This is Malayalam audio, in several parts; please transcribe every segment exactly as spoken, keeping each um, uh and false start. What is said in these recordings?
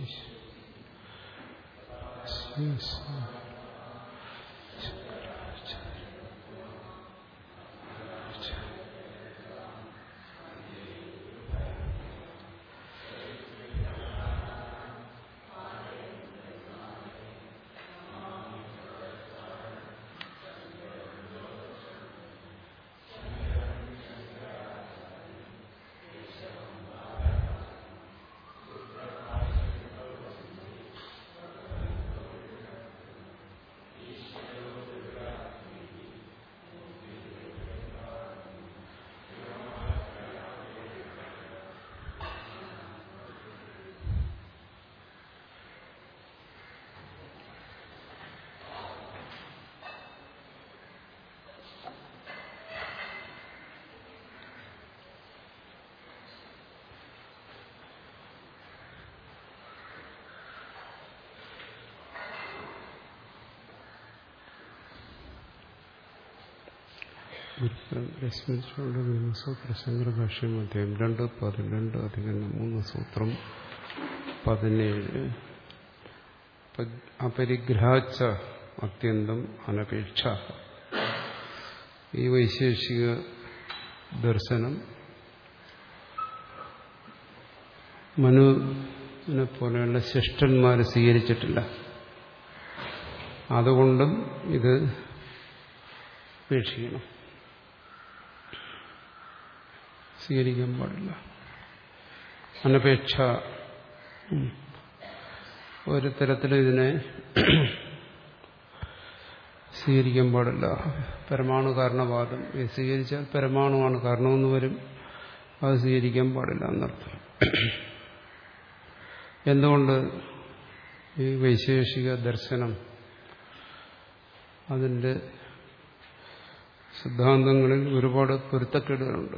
സൂത്ര ശങ്കരഭാഷ്യം അധ്യായം രണ്ട് പതിനെണ്ട് അധികരണം മൂന്ന് സൂത്രം പതിനേഴ്. അപരിഗ്രാച്ച അത്യന്തം അനപേക്ഷ. ഈ വൈശേഷിക ദർശനം മനുവിനെ പോലെയുള്ള ശിഷ്ടന്മാർ സ്വീകരിച്ചിട്ടില്ല. അതുകൊണ്ടും ഇത് ഉപേക്ഷിക്കണം, സ്വീകരിക്കാൻ പാടില്ല. അനപേക്ഷ ഒരു തരത്തിലും ഇതിനെ സ്വീകരിക്കാൻ പാടില്ല. പരമാണു കാരണവാദം സ്വീകരിച്ചാൽ പരമാണുവാണ് കാരണമെന്ന് വരും, അത് സ്വീകരിക്കാൻ പാടില്ല എന്നർത്ഥം. എന്തുകൊണ്ട്? ഈ വൈശേഷിക ദർശനം അതിൻ്റെ സിദ്ധാന്തങ്ങളിൽ ഒരുപാട് പൊരുത്തക്കേടുകളുണ്ട്.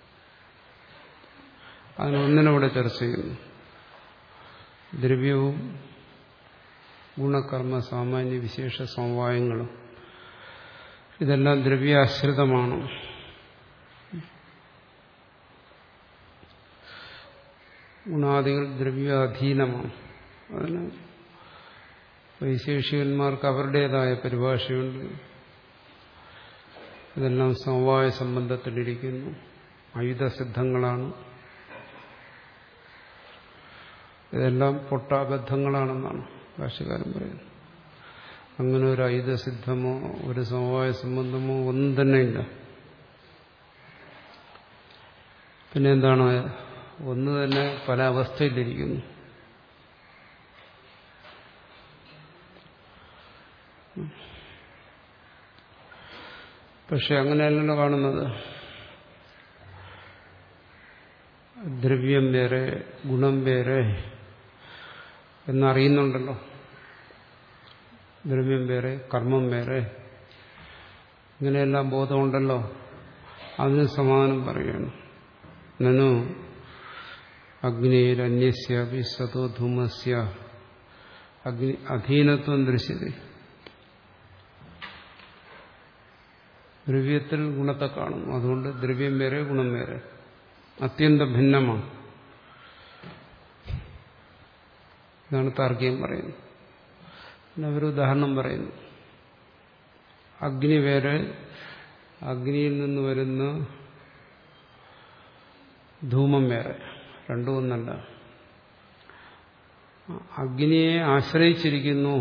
അതിനൊന്നിനവിടെ ചർച്ച ചെയ്യുന്നു. ദ്രവ്യവും ഗുണകർമ്മ സാമാന്യ വിശേഷ സമവായങ്ങളും ഇതെല്ലാം ദ്രവ്യാശ്രിതമാണ്. ഗുണാദികൾ ദ്രവ്യാധീനമാണ്. അതിന് വൈശേഷികന്മാർക്ക് അവരുടേതായ പരിഭാഷയുണ്ട്. ഇതെല്ലാം സമവായ സംബന്ധത്തിലിരിക്കുന്നു, ആയുധസിദ്ധങ്ങളാണ്, ഇതെല്ലാം പൊട്ടാബദ്ധങ്ങളാണെന്നാണ് ഭാഷ്യകാരൻ പറയുന്നത്. അങ്ങനെ ഒരു ആയുധസിദ്ധമോ ഒരു സമവായ സംബന്ധമോ ഒന്നും തന്നെ ഇല്ല. പിന്നെ എന്താണ്? ഒന്ന് തന്നെ പല അവസ്ഥയിലിരിക്കുന്നു. പക്ഷെ അങ്ങനെയല്ലല്ലോ കാണുന്നത്. ദ്രവ്യം വേറെ ഗുണം വേറെ എന്നറിയുന്നുണ്ടല്ലോ. ദ്രവ്യം വേറെ കർമ്മം വേറെ ഇങ്ങനെയെല്ലാം ബോധമുണ്ടല്ലോ. അതിന് സമാധാനം പറയുകയാണ്. നനു അഗ്നിരന്യസ്യാപി സതോ ധൂമസ്യ അഗ്നി അധീനത്വം ദൃശ്യത. ദ്രവ്യത്തിൽ ഗുണത്തെ കാണും. അതുകൊണ്ട് ദ്രവ്യം വേറെ ഗുണം വേറെ, അത്യന്തം ഭിന്നമാണ്. ഇതാണ് താർക്കികം പറയുന്നത്. പിന്നെ അവർ ഉദാഹരണം പറയുന്നു. അഗ്നി വേറെ, അഗ്നിയിൽ നിന്ന് വരുന്ന ധൂമം വേറെ, രണ്ടും ഒന്നല്ല. അഗ്നിയെ ആശ്രയിച്ചിരിക്കുന്നു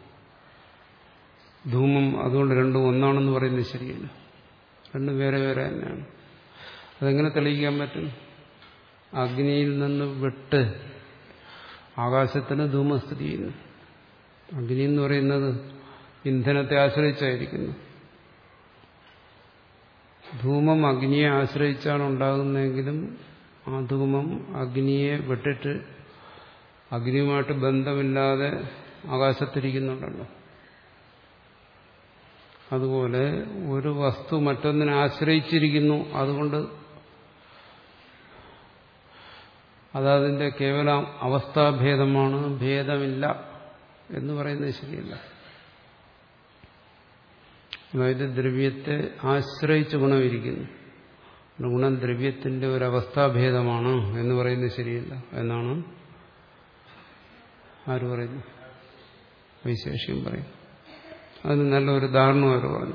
ധൂമം, അതുകൊണ്ട് രണ്ടും ഒന്നാണെന്ന് പറയുന്നത് ശരിയല്ല. രണ്ടും വേറെ വേറെ തന്നെയാണ്. അതെങ്ങനെ തെളിയിക്കാൻ പറ്റും? അഗ്നിയിൽ നിന്ന് വിട്ട് ആകാശത്തിന് ധൂമം സ്ഥിതി ചെയ്യുന്നു. അഗ്നി എന്ന് പറയുന്നത് ഇന്ധനത്തെ ആശ്രയിച്ചായിരിക്കുന്നു. ധൂമം അഗ്നിയെ ആശ്രയിച്ചാണ് ഉണ്ടാകുന്നതെങ്കിലും ആ ധൂമം അഗ്നിയെ വിട്ടിട്ട് അഗ്നിയുമായിട്ട് ബന്ധമില്ലാതെ ആകാശത്തിരിക്കുന്നുണ്ടല്ലോ. അതുപോലെ ഒരു വസ്തു മറ്റൊന്നിനെ ആശ്രയിച്ചിരിക്കുന്നു, അതുകൊണ്ട് അതതിൻ്റെ കേവല അവസ്ഥാഭേദമാണ്, ഭേദമില്ല എന്ന് പറയുന്നത് ശരിയല്ല. അതായത് ദ്രവ്യത്തെ ആശ്രയിച്ച് ഗുണമിരിക്കുന്നു, ഗുണം ദ്രവ്യത്തിന്റെ ഒരു അവസ്ഥാഭേദമാണ് എന്ന് പറയുന്നത് ശരിയല്ല എന്നാണ് ആര് പറയുന്നു? വൈശേഷികം പറയും. അതിന് നല്ലൊരു ഉദാഹരണം അവർ പറഞ്ഞു.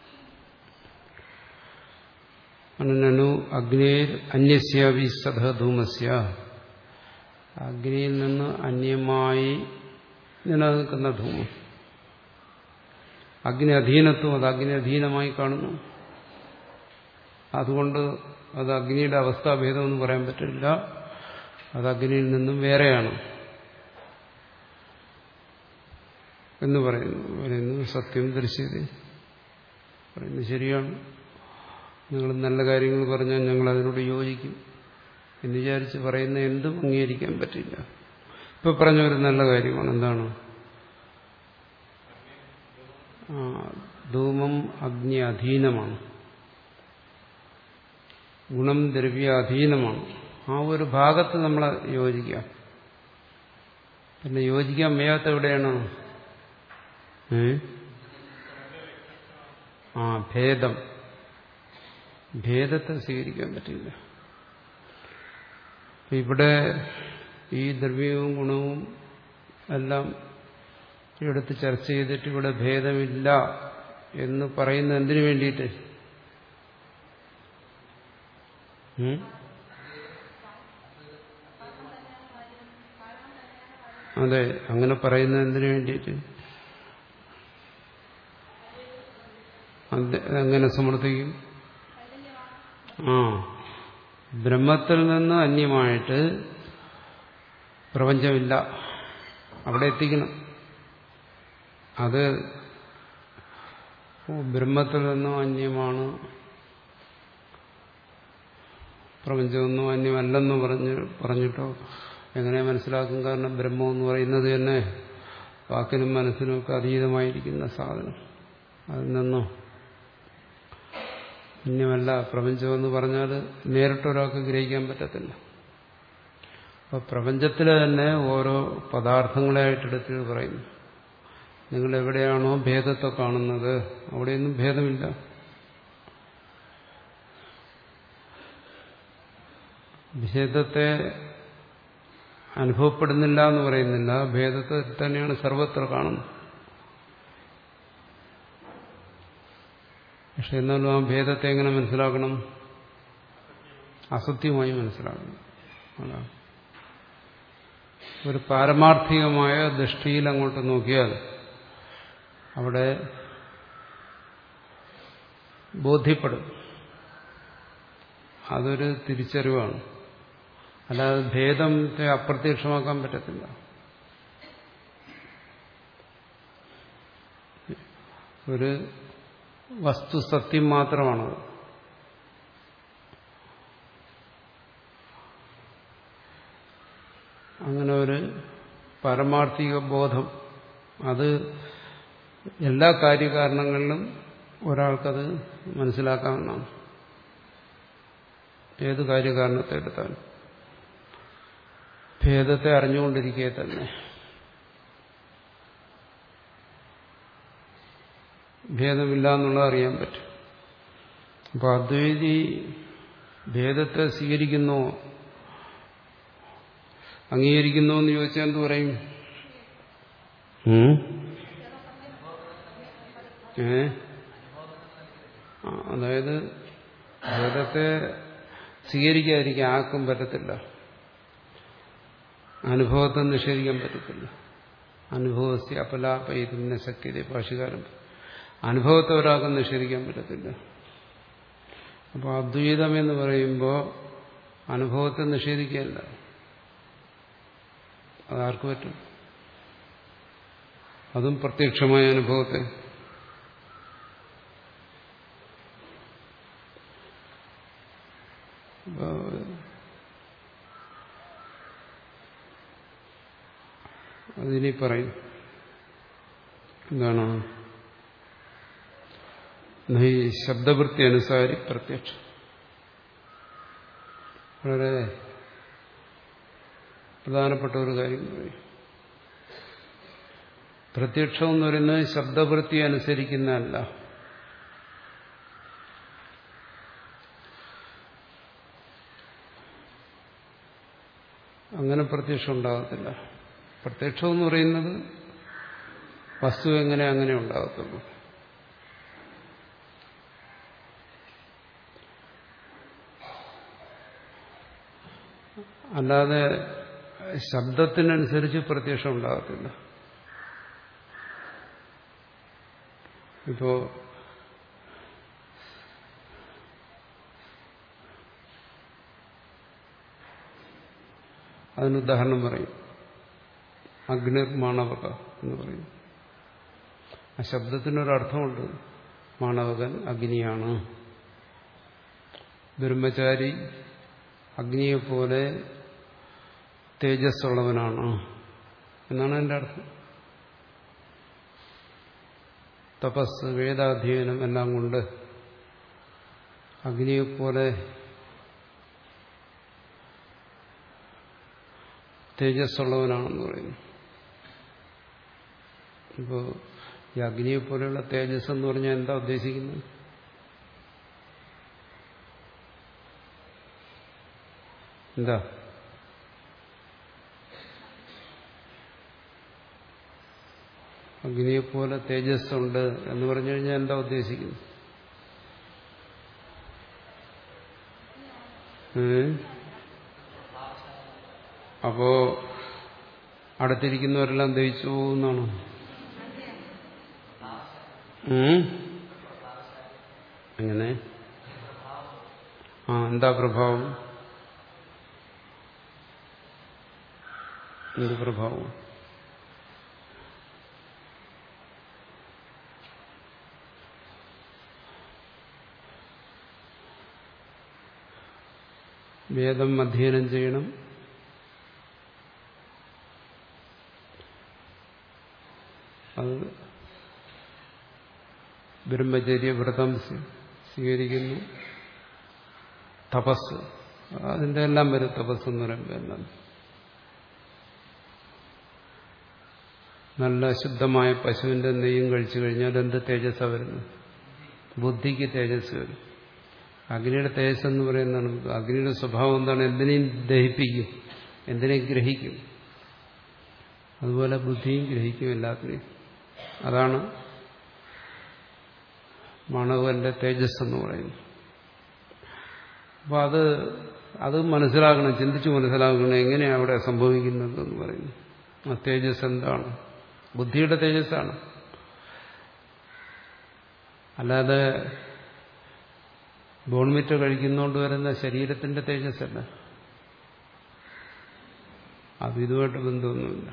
അനനു അഗ്നേർ അന്യസ്യാവി സദ ധൂമസ്യ, അഗ്നിയിൽ നിന്ന് അന്യമായി നിലനിൽക്കുന്ന ധൂമം, അഗ്നി അധീനത്വം, അത് അഗ്നി അധീനമായി കാണുന്നു. അതുകൊണ്ട് അത് അഗ്നിയുടെ അവസ്ഥാഭേദമെന്ന് പറയാൻ പറ്റില്ല, അത് അഗ്നിയിൽ നിന്നും വേറെയാണ് എന്ന് പറയുന്നു. പറയുന്നു സത്യം ദൃശ്യത, പറയുന്നു ശരിയാണ്, നിങ്ങൾ നല്ല കാര്യങ്ങൾ പറഞ്ഞാൽ ഞങ്ങൾ അതിനോട് യോജിക്കും എന്ന് വിചാരിച്ച് പറയുന്ന എന്തും അംഗീകരിക്കാൻ പറ്റില്ല. ഇപ്പൊ പറഞ്ഞ ഒരു നല്ല കാര്യമാണ്. എന്താണ്? ധൂമം അഗ്നി അധീനമാണ്, ഗുണം ദ്രവ്യ അധീനമാണ്. ആ ഒരു ഭാഗത്ത് നമ്മൾ യോജിക്കാം. പിന്നെ യോജിക്കാൻ വയ്യാത്ത എവിടെയാണ്? ഏ ആ ഭേദം, ഭേദത്തെ സ്വീകരിക്കാൻ പറ്റില്ല. ഇവിടെ ഈ ദ്രവ്യവും ഗുണവും എല്ലാം എടുത്ത് ചർച്ച ചെയ്തിട്ട് ഇവിടെ ഭേദമില്ല എന്ന് പറയുന്ന എന്തിനു വേണ്ടിയിട്ട്? അതെ, അങ്ങനെ പറയുന്നത് എന്തിനു വേണ്ടിയിട്ട്? എങ്ങനെ സമർത്ഥിക്കും? ആ ബ്രഹ്മത്തിൽ നിന്ന് അന്യമായിട്ട് പ്രപഞ്ചമില്ല, അവിടെ എത്തിക്കണം. അത് ബ്രഹ്മത്തിൽ നിന്നും അന്യമാണ്, പ്രപഞ്ചമൊന്നും അന്യമല്ലെന്ന് പറഞ്ഞ് പറഞ്ഞിട്ടോ എങ്ങനെ മനസ്സിലാക്കും? കാരണം ബ്രഹ്മം എന്ന് പറയുന്നത് തന്നെ വാക്കിനും മനസ്സിനും ഒക്കെ അതീതമായിരിക്കുന്ന സാധനം, അതിൽ നിന്നോ അന്യമല്ല പ്രപഞ്ചമെന്ന് പറഞ്ഞാൽ നേരിട്ടൊരാൾക്ക് ഗ്രഹിക്കാൻ പറ്റത്തില്ല. അപ്പോൾ പ്രപഞ്ചത്തിലെ തന്നെ ഓരോ പദാർത്ഥങ്ങളായിട്ടെടുത്ത് പറയുന്നു. നിങ്ങൾ എവിടെയാണോ ഭേദത്തെ കാണുന്നത് അവിടെയൊന്നും ഭേദമില്ല. ഭേദത്തെ അനുഭവപ്പെടുന്നില്ല എന്ന് പറയുന്നില്ല, ഭേദത്തെ തന്നെയാണ് സർവത്ര കാണുന്നത്. പക്ഷെ എന്നാലും ആ ഭേദത്തെ എങ്ങനെ മനസ്സിലാക്കണം? അസത്യമായി മനസ്സിലാക്കണം. അതാണ് ഒരു പാരമാർത്ഥികമായ ദൃഷ്ടിയിൽ അങ്ങോട്ട് നോക്കിയാൽ അവിടെ ബോധ്യപ്പെടും. അതൊരു തിരിച്ചറിവാണ്. അല്ലാതെ ഭേദത്തെ അപ്രത്യക്ഷമാക്കാൻ പറ്റത്തില്ല. ഒരു വസ്തു സത്യം മാത്രമാണത്. അങ്ങനെ ഒരു പാരമാർത്ഥിക ബോധം, അത് എല്ലാ കാര്യകാരണങ്ങളിലും ഒരാൾക്കത് മനസ്സിലാക്കാവുന്നതാണ്. ഏത് കാര്യകാരണത്തെ എടുത്താലും ഭേദത്തെ അറിഞ്ഞുകൊണ്ടിരിക്കെ തന്നെ ഭേദമില്ല എന്നുള്ളത് അറിയാൻ പറ്റും. അപ്പോൾ അദ്വൈതി ഭേദത്തെ സ്വീകരിക്കുന്നോ അംഗീകരിക്കുന്നോ എന്ന് ചോദിച്ചാൽ എന്ത് പറയും? ഏ അതായത് ഭേദത്തെ സ്വീകരിക്കാതിരിക്കാൻ ആർക്കും പറ്റത്തില്ല. അനുഭവത്തെ നിഷേധിക്കാൻ പറ്റത്തില്ല. അനുഭവത്തെ അപലാപയിതുന്ന ശക്തിയുടെ ഭാഷകാരം, അനുഭവത്തെ ഒരാൾക്കും നിഷേധിക്കാൻ പറ്റത്തില്ല. അപ്പോൾ അദ്വൈതം എന്ന് പറയുമ്പോൾ അനുഭവത്തെ നിഷേധിക്കുകയല്ല, അതാർക്ക് പറ്റും? അതും പ്രത്യക്ഷമായ അനുഭവത്തെ. അതിനി പറയും എന്താണ്? ഈ ശബ്ദവൃത്തി അനുസാരി പ്രത്യക്ഷം. വളരെ പ്രധാനപ്പെട്ട ഒരു കാര്യം പറയും. പ്രത്യക്ഷം എന്ന് പറയുന്നത് ശബ്ദവൃത്തി അനുസരിക്കുന്നതല്ല. അങ്ങനെ പ്രത്യക്ഷം ഉണ്ടാകത്തില്ല. പ്രത്യക്ഷം എന്ന് പറയുന്നത് വസ്തു എങ്ങനെ അങ്ങനെ ഉണ്ടാകത്തുള്ളൂ. അല്ലാതെ ശബ്ദത്തിനനുസരിച്ച് പ്രത്യക്ഷം ഉണ്ടാകത്തില്ല. ഇപ്പോ അതിന് ഉദാഹരണം പറയും. അഗ്നിർ മാണവക എന്ന് പറയും. ആ ശബ്ദത്തിനൊരർത്ഥമുണ്ട്. മാണവകൻ അഗ്നിയാണ്. ബ്രഹ്മചാരി അഗ്നിയെപ്പോലെ തേജസ്സുള്ളവനാണ് എന്നാണ് എൻ്റെ അർത്ഥം. തപസ്, വേദാധ്യയനം എല്ലാം കൊണ്ട് അഗ്നിയെപ്പോലെ തേജസ്സുള്ളവനാണെന്ന് പറയുന്നു. ഇപ്പോൾ ഈ അഗ്നിയെപ്പോലെയുള്ള തേജസ് എന്ന് പറഞ്ഞാൽ എന്താ ഉദ്ദേശിക്കുന്നത്? എന്താ? അഗ്നിയെപ്പോലെ തേജസ്സുണ്ട് എന്ന് പറഞ്ഞു കഴിഞ്ഞാൽ എന്താ ഉദ്ദേശിക്കുന്നത്? അപ്പോ അടുത്തിരിക്കുന്നവരെല്ലാം ദഹിച്ചു പോകുന്നാണോ? എങ്ങനെ? ആ, എന്താ പ്രഭാവം? എന്ത് പ്രഭാവം? വേദം അധ്യയനം ചെയ്യണം, അത് ബ്രഹ്മചര്യ വ്രതം സ്വീകരിക്കുന്നു, തപസ്, അതിൻ്റെ എല്ലാം വരും. തപസ് എന്ന് പറയുമ്പോൾ എല്ലാം നല്ല ശുദ്ധമായ പശുവിന്റെ നെയ്യും കഴിച്ചു കഴിഞ്ഞാൽ എന്ത് തേജസ്സാണ് വരുന്നത്? ബുദ്ധിക്ക് തേജസ് വരും. അഗ്നിയുടെ തേജസ് എന്ന് പറയുന്നതാണ്. അഗ്നിയുടെ സ്വഭാവം എന്താണ്? എന്തിനേയും ദഹിപ്പിക്കും, എന്തിനേയും ഗ്രഹിക്കും. അതുപോലെ ബുദ്ധിയും ഗ്രഹിക്കും എല്ലാത്തിനെയും. അതാണ് മാണവന്റെ തേജസ് എന്ന് പറയുന്നത്. അപ്പോൾ അത് അത് മനസ്സിലാക്കണം, ചിന്തിച്ച് മനസ്സിലാക്കണം എങ്ങനെയാണ് അവിടെ സംഭവിക്കുന്നത് എന്ന് പറയുന്നു. ആ തേജസ് എന്താണ്? ബുദ്ധിയുടെ തേജസ്സാണ്. അല്ലാതെ ബോൺമിറ്റ കഴിക്കുന്നതുകൊണ്ട് വരുന്ന ശരീരത്തിന്റെ തേജസ്സല്ല. അത് ഇതുമായിട്ട് ബന്ധമൊന്നുമില്ല.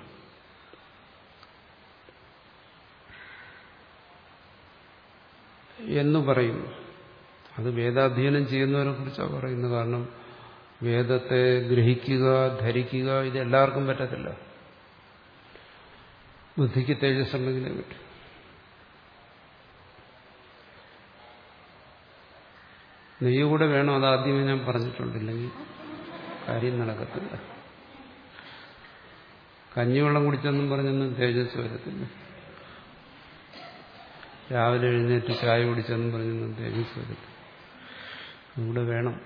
എന്ന് പറയുന്നു. അത് വേദാധ്യയനം ചെയ്യുന്നവരെ കുറിച്ചാണ് പറയുന്നത്. കാരണം വേദത്തെ ഗ്രഹിക്കുക, ധരിക്കുക, ഇത് എല്ലാവർക്കും പറ്റത്തില്ല. ബുദ്ധിക്ക് തേജസ് ഉണ്ടെങ്കിലേ പറ്റും. നെയ്യ് കൂടെ വേണം, അതാദ്യമേ ഞാൻ പറഞ്ഞിട്ടുണ്ടില്ലെങ്കിൽ കാര്യം നടക്കത്തില്ല. കഞ്ഞിവെള്ളം കുടിച്ചെന്നും പറഞ്ഞൊന്നും തേജസ് വരത്തില്ല. രാവിലെ എഴുന്നേറ്റ് ചായ കുടിച്ചെന്നും പറഞ്ഞൊന്നും തേജസ് വരത്തില്ല. അതുകൂടെ വേണം.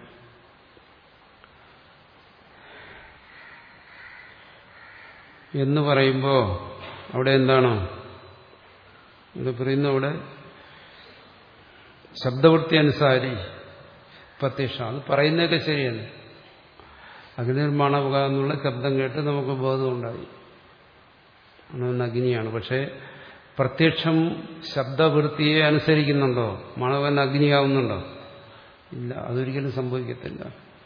എന്ന് പറയുമ്പോൾ അവിടെ എന്താണ് ഇവിടെ പറയുന്ന? അവിടെ ശബ്ദവൃത്തി അനുസാരി പ്രത്യക്ഷം. അത് പറയുന്നതൊക്കെ ശരിയല്ല. അഗ്നിർമാണവുക എന്നുള്ള ശബ്ദം കേട്ട് നമുക്ക് ബോധമുണ്ടായി, അണവൻ അഗ്നിയാണ്. പക്ഷേ പ്രത്യക്ഷം ശബ്ദവൃത്തിയെ അനുസരിക്കുന്നുണ്ടോ? മണവൻ അഗ്നിയാവുന്നുണ്ടോ? ഇല്ല, അതൊരിക്കലും സംഭവിക്കത്തില്ല.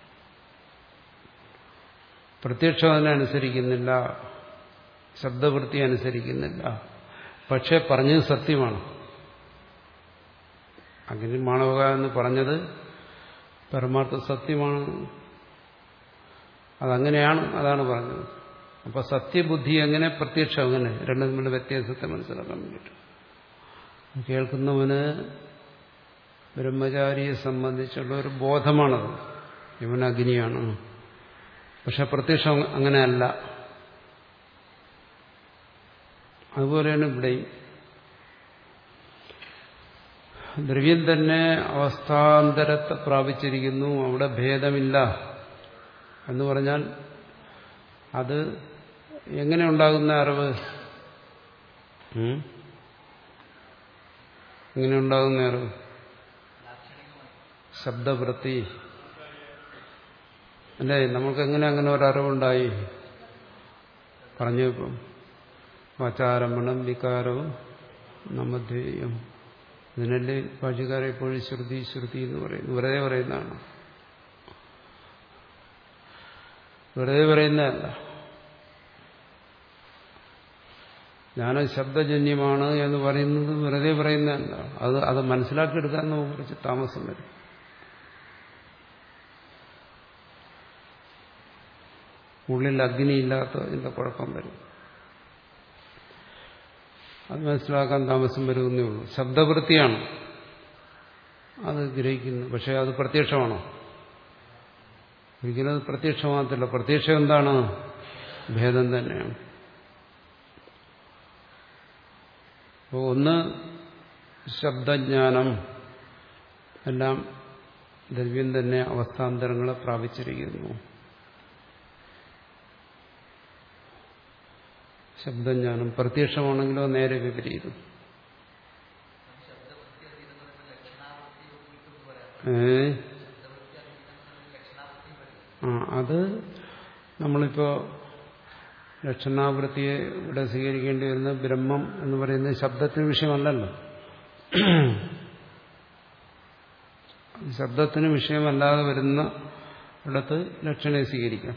പ്രത്യക്ഷം അതിനെ അനുസരിക്കുന്നില്ല, ശബ്ദവൃത്തി അനുസരിക്കുന്നില്ല. പക്ഷെ പറഞ്ഞത് സത്യമാണ്. അഗ്നി മാണവക എന്ന് പറഞ്ഞത് പരമാർത്ഥ സത്യമാണ്. അതങ്ങനെയാണ്, അതാണ് പറഞ്ഞത്. അപ്പൊ സത്യബുദ്ധി എങ്ങനെ, പ്രത്യക്ഷം എങ്ങനെ, രണ്ടും തമ്മിലുള്ള വ്യത്യാസത്തെ മനസ്സിലാക്കാൻ വേണ്ടിയിട്ട് കേൾക്കുന്നവന് ബ്രഹ്മചാരിയെ സംബന്ധിച്ചുള്ള ഒരു ബോധമാണത്. ഇവൻ അഗ്നിയാണ്. പക്ഷെ പ്രത്യക്ഷം അങ്ങനെയല്ല. അതുപോലെയാണ് ഇവിടെയും. ദ്രവ്യം തന്നെ അവസ്ഥാന്തരത്തെ പ്രാപിച്ചിരിക്കുന്നു, അവിടെ ഭേദമില്ല എന്ന് പറഞ്ഞാൽ അത് എങ്ങനെ ഉണ്ടാകുന്ന അറിവ്? എങ്ങനെ ഉണ്ടാകുന്ന അറിവ്? ശബ്ദവൃത്തി അല്ലേ? നമുക്കെങ്ങനെ അങ്ങനെ ഒരറിവുണ്ടായി? പറഞ്ഞു ഇപ്പം വാചാരംഭണം വികാരവും നമധേയം. ഇതിനല്ലേ ഭാഷകാരെ എപ്പോഴും ശ്രുതി ശ്രുതി എന്ന് പറയുന്നു. വെറുതെ പറയുന്നതാണ്, വെറുതെ പറയുന്നതല്ല. ജ്ഞാനം ശബ്ദജന്യമാണ് എന്ന് പറയുന്നത് വെറുതെ പറയുന്നതല്ല. അത് അത് മനസ്സിലാക്കിയെടുക്കാൻ നമുക്ക് കുറച്ച് താമസം വരും. ഉള്ളിൽ അഗ്നിയില്ലാത്തതിന്റെ കുഴപ്പം വരും. അത് മനസ്സിലാക്കാൻ താമസം വരുമെന്നേ ഉള്ളൂ. ശബ്ദവൃത്തിയാണ് അത് ഗ്രഹിക്കുന്നു. പക്ഷെ അത് പ്രത്യക്ഷമാണോ? ഒരിക്കലും അത് പ്രത്യക്ഷമാകത്തില്ല. പ്രത്യക്ഷം എന്താണ്? ഭേദം തന്നെയാണ്. അപ്പോൾ ഒന്ന് ശബ്ദജ്ഞാനം എല്ലാം ദ്രവ്യം തന്നെ അവസ്ഥാന്തരങ്ങളെ പ്രാപിച്ചിരിക്കുന്നു. ശബ്ദജ്ഞാനം പ്രത്യക്ഷമാണെങ്കിലോ നേരെ വിപരീതം. ഏ ആ അത് നമ്മളിപ്പോ ലക്ഷണാവൃത്തിയെ ഇവിടെ സ്വീകരിക്കേണ്ടി വരുന്ന ബ്രഹ്മം എന്ന് പറയുന്നത് ശബ്ദത്തിന് വിഷയമല്ലല്ലോ. ശബ്ദത്തിന് വിഷയമല്ലാതെ വരുന്ന ഇടത്ത് ലക്ഷണയെ സ്വീകരിക്കാം.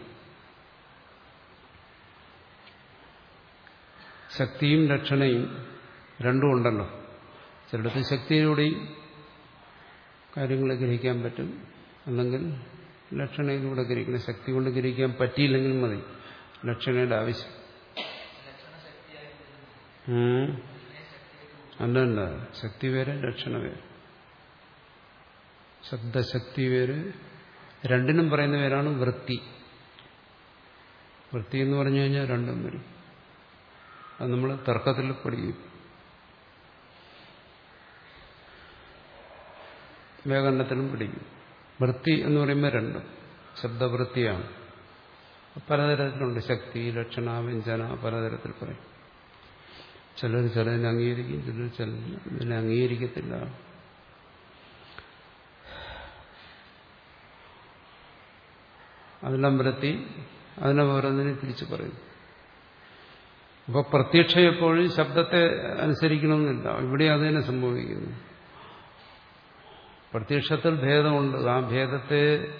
ശക്തിയും ലക്ഷണയും രണ്ടും ഉണ്ടല്ലോ. ചിലടത്ത് ശക്തിയിലൂടെയും കാര്യങ്ങളെ ഗ്രഹിക്കാൻ പറ്റും, അല്ലെങ്കിൽ ലക്ഷണയിലൂടെ ഗ്രഹിക്കണം. ശക്തി കൊണ്ട് ഗ്രഹിക്കാൻ പറ്റിയില്ലെങ്കിൽ മതി ലക്ഷണയുടെ ആവശ്യം. അല്ലല്ല, ശക്തി വേറെ ലക്ഷണ വേറെ. ശബ്ദശക്തി വേറെ. രണ്ടിനും പറയുന്ന പേരാണ് വൃത്തി. വൃത്തി എന്ന് പറഞ്ഞു കഴിഞ്ഞാൽ രണ്ടും വരും. അത് നമ്മൾ തർക്കത്തിൽ പഠിക്കും. വ്യാകരണത്തിലും പഠിക്കും. വൃത്തി എന്ന് പറയുമ്പോൾ രണ്ടും ശബ്ദവൃത്തിയാണ്. പലതരത്തിലുണ്ട്. ശക്തി, ലക്ഷണ, വ്യഞ്ജന പലതരത്തിൽ പറയും. ചിലർ ചിലതിനെ അംഗീകരിക്കും, ചിലർ ചിലതിനെ അംഗീകരിക്കത്തില്ല. അതെല്ലാം വൃത്തി. അതിനെ ഓരോന്നിനെ തിരിച്ചു പറയും. അപ്പോൾ പ്രത്യക്ഷം എപ്പോഴും ശബ്ദത്തെ അനുസരിക്കണമെന്നില്ല. ഇവിടെ അത് തന്നെ സംഭവിക്കുന്നു. പ്രത്യക്ഷത്തിൽ ഭേദമുണ്ട്. ആ ഭേദത്തെ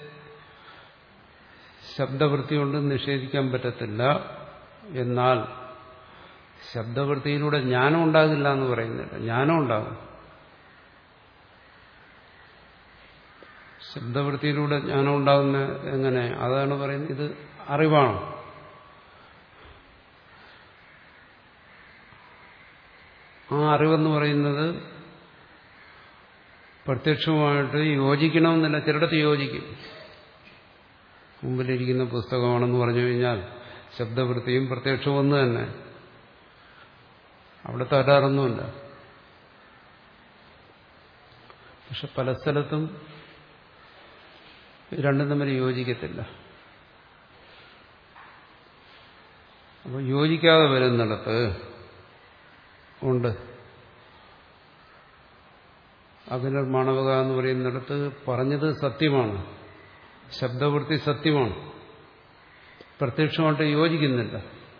ശബ്ദവൃത്തി കൊണ്ട് നിഷേധിക്കാൻ പറ്റത്തില്ല. എന്നാൽ ശബ്ദവൃത്തിയിലൂടെ ജ്ഞാനം ഉണ്ടാകില്ല എന്ന് പറയുന്നില്ല. ജ്ഞാനം ഉണ്ടാകും. ശബ്ദവൃത്തിയിലൂടെ ജ്ഞാനം ഉണ്ടാകുന്ന എങ്ങനെ? അതാണ് പറയുന്നത്. ഇത് അറിവാണ്. ആ അറിവെന്ന് പറയുന്നത് പ്രത്യക്ഷമായിട്ട് യോജിക്കണമെന്നില്ല. ചിലടത്ത് യോജിക്കും. മുമ്പിലിരിക്കുന്ന പുസ്തകമാണെന്ന് പറഞ്ഞു കഴിഞ്ഞാൽ ശബ്ദവൃത്തിയും പ്രത്യക്ഷവും ഒന്ന് തന്നെ. അവിടെ തകരാറൊന്നുമില്ല. പക്ഷെ പല സ്ഥലത്തും രണ്ടും തമ്മിൽ യോജിക്കത്തില്ല. അപ്പോൾ യോജിക്കാതെ വരുന്നിടത്ത് ഉണ്ട്. അഭിനർമാണവക എന്ന് പറയുന്നിടത്ത് പറഞ്ഞത് സത്യമാണ്. ശബ്ദവൃത്തി സത്യമാണ്. പ്രത്യക്ഷമായിട്ട് യോജിക്കുന്നില്ല.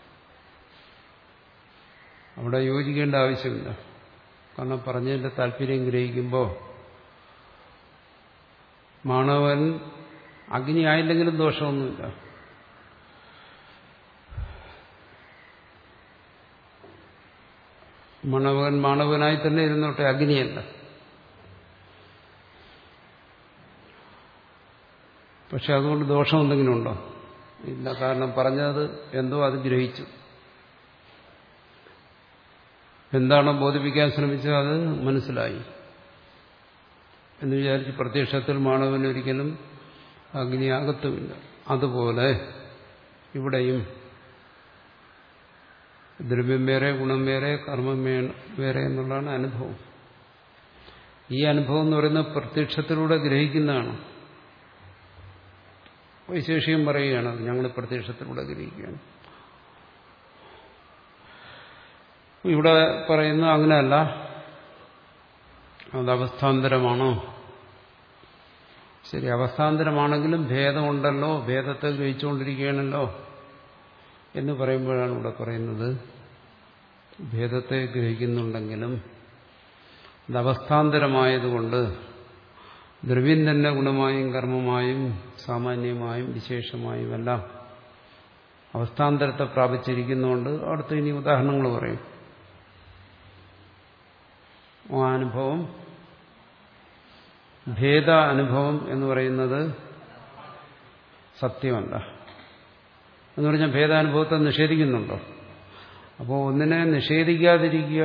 അവിടെ യോജിക്കേണ്ട ആവശ്യമില്ല. കാരണം പറഞ്ഞതിന്റെ താല്പര്യം ഗ്രഹിക്കുമ്പോൾ മാണവൻ അഗ്നി ആയില്ലെങ്കിലും ദോഷമൊന്നുമില്ല. മാണവൻ മാണവനായി തന്നെ ഇരുന്നോട്ടെ, അഗ്നിയല്ല. പക്ഷെ അതുകൊണ്ട് ദോഷം എന്തെങ്കിലും ഉണ്ടോ? ഇല്ല. കാരണം പറഞ്ഞത് എന്തോ അത് ഗ്രഹിച്ചു. എന്താണോ ബോധിപ്പിക്കാൻ ശ്രമിച്ചത് അത് മനസ്സിലായി എന്ന് വിചാരിച്ച് പ്രത്യക്ഷത്തിൽ മാണവനൊരിക്കലും അഗ്നിയാകത്തുമില്ല. അതുപോലെ ഇവിടെയും ദ്രവ്യം വേറെ, ഗുണം വേറെ, കർമ്മം വേറെ എന്നുള്ളതാണ് അനുഭവം. ഈ അനുഭവം എന്ന് പറയുന്നത് പ്രത്യക്ഷത്തിലൂടെ ഗ്രഹിക്കുന്നതാണ്. വൈശേഷികം പറയുകയാണ്, ഞങ്ങൾ പ്രത്യക്ഷത്തിലൂടെ ഗ്രഹിക്കുകയാണ്. ഇവിടെ പറയുന്ന അങ്ങനെയല്ല, അത് അവസ്ഥാന്തരമാണോ? ശരി, അവസ്ഥാന്തരമാണെങ്കിലും ഭേദമുണ്ടല്ലോ, ഭേദത്തെ ഗ്രഹിച്ചുകൊണ്ടിരിക്കുകയാണല്ലോ എന്ന് പറയുമ്പോഴാണ് ഇവിടെ പറയുന്നത് ഭേദത്തെ ഗ്രഹിക്കുന്നുണ്ടെങ്കിലും അത് അവസ്ഥാന്തരമായതുകൊണ്ട് ദ്രവ്യം തന്നെ ഗുണമായും കർമ്മമായും സാമാന്യമായും വിശേഷമായും എല്ലാം അവസ്ഥാന്തരത്തെ പ്രാപിച്ചിരിക്കുന്നതുകൊണ്ട് അടുത്ത് ഇനി ഉദാഹരണങ്ങൾ പറയും. ആ അനുഭവം, ഭേദ അനുഭവം എന്ന് പറയുന്നത് സത്യമല്ല എന്ന് പറഞ്ഞാൽ ഭേദാനുഭവത്തെ നിഷേധിക്കുന്നുണ്ടോ? അപ്പോൾ ഒന്നിനെ നിഷേധിക്കാതിരിക്കുക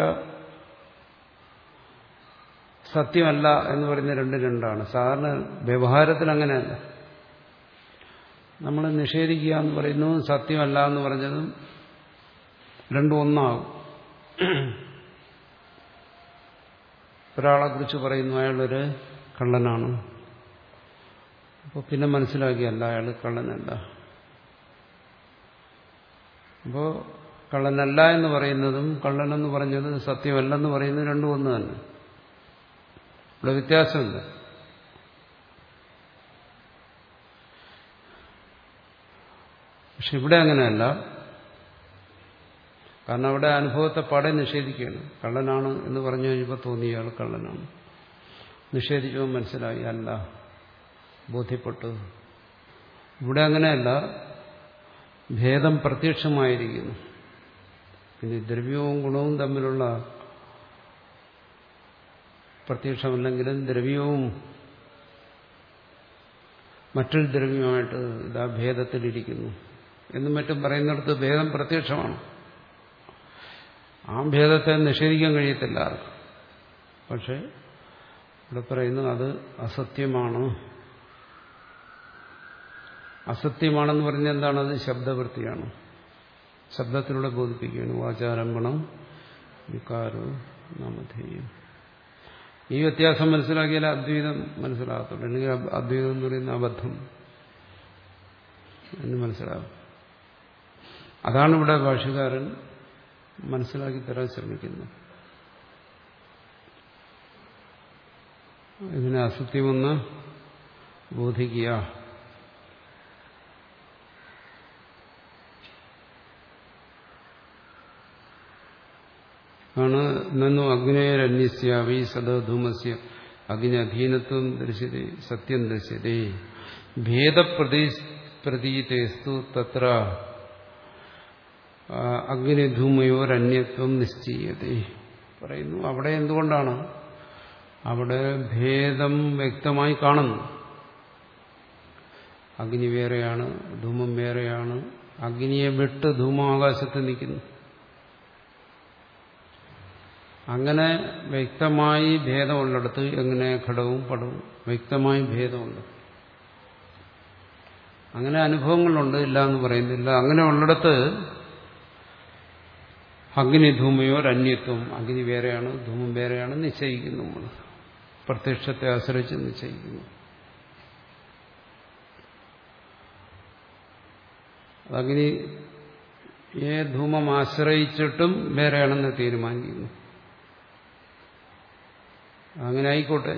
സത്യമല്ല എന്ന് പറയുന്ന രണ്ട് രണ്ടാണ്. സാധാരണ വ്യവഹാരത്തിൽ അങ്ങനെയല്ല. നമ്മൾ നിഷേധിക്കുക എന്ന് പറയുന്നു, സത്യമല്ല എന്ന് പറഞ്ഞതും രണ്ടും ഒന്നാകും. ഒരാളെ കുറിച്ച് പറയുന്നു അയാളൊരു കള്ളനാണ്, അപ്പോൾ പിന്നെ മനസ്സിലാക്കിയല്ല അയാൾ കള്ളനല്ല. അപ്പോൾ കള്ളനല്ല എന്ന് പറയുന്നതും കള്ളനെന്ന് പറഞ്ഞത് സത്യമല്ലെന്ന് പറയുന്നത് രണ്ടും ഒന്ന് തന്നെ. ഇവിടെ വ്യത്യാസമില്ല. പക്ഷെ ഇവിടെ അങ്ങനെയല്ല. കാരണം അവിടെ അനുഭവത്തെ പാടെ നിഷേധിക്കുകയാണ്. കള്ളനാണ് എന്ന് പറഞ്ഞു കഴിഞ്ഞപ്പോൾ തോന്നിയ ആൾ കള്ളനാണ്, നിഷേധിച്ചപ്പോൾ മനസ്സിലായി അല്ല, ബോധ്യപ്പെട്ടു. ഇവിടെ അങ്ങനെയല്ല, ഭേദം പ്രത്യക്ഷമായിരിക്കുന്നു. പിന്നെ ദ്രവ്യവും ഗുണവും തമ്മിലുള്ള പ്രത്യക്ഷമല്ലെങ്കിലും ദ്രവ്യവും മറ്റൊരു ദ്രവ്യമായിട്ട് ഇതാ ഭേദത്തിലിരിക്കുന്നു എന്നും മറ്റും പറയുന്നിടത്ത് ഭേദം പ്രത്യക്ഷമാണ്. ആ ഭേദത്തെ നിഷേധിക്കാൻ കഴിയത്തില്ല ആർക്കും. പക്ഷെ ഇവിടെ പറയുന്നത് അത് അസത്യമാണ്. അസത്യമാണെന്ന് പറഞ്ഞാൽ എന്താണ്? അത് ശബ്ദവൃത്തിയാണ്. ശബ്ദത്തിലൂടെ ബോധിപ്പിക്കുകയാണ്. വാചാരംഭണം വികാരോ നാമധേയം. ഈ വ്യത്യാസം മനസ്സിലാക്കിയാൽ അദ്വൈതം മനസ്സിലാകത്തുള്ളൂ. അല്ലെങ്കിൽ അദ്വൈതം എന്ന് പറയുന്ന അബദ്ധം എന്ന് മനസ്സിലാകും. അതാണ് ഇവിടെ ഭാഷ്യകാരൻ മനസ്സിലാക്കി തരാൻ ശ്രമിക്കുന്നത്. ഇതിനെ അസത്യമെന്ന് ബോധിക്കുക. ആണ് നന്നു അഗ്നേരന്യസ്യാവി സദധൂമസ്യ അഗ്നി അധീനത്വം ദൃശ്യതേ സത്യം ദൃശ്യതേ ഭേദപ്രതീ പ്രതീതേസ്തു തത്ര അഗ്നിധൂമയോരന്യത്വം നിശ്ചീയതേ പറയുന്നു. അവിടെ എന്തുകൊണ്ടാണ്? അവിടെ ഭേദം വ്യക്തമായി കാണുന്നു. അഗ്നി വേറെയാണ്, ധൂമം വേറെയാണ്. അഗ്നിയെ വിട്ട് ധൂമം ആകാശത്ത് നിൽക്കുന്നു. അങ്ങനെ വ്യക്തമായി ഭേദമുള്ളിടത്ത് എങ്ങനെ ഘടവും പടവും വ്യക്തമായി ഭേദമുണ്ട്. അങ്ങനെ അനുഭവങ്ങളുണ്ട്, ഇല്ല എന്ന് പറയുന്നില്ല. അങ്ങനെ ഉള്ളിടത്ത് അഗ്നി ധൂമയോരന്യത്വം, അഗ്നി വേറെയാണ് ധൂമം വേറെയാണ് നിശ്ചയിക്കുന്നു. നമ്മൾ പ്രത്യക്ഷത്തെ ആശ്രയിച്ച് നിശ്ചയിക്കുന്നു. അഗ്നിയെ ധൂമം ആശ്രയിച്ചിട്ടും വേറെയാണെന്ന് തീരുമാനിക്കുന്നു. അങ്ങനെ ആയിക്കോട്ടെ.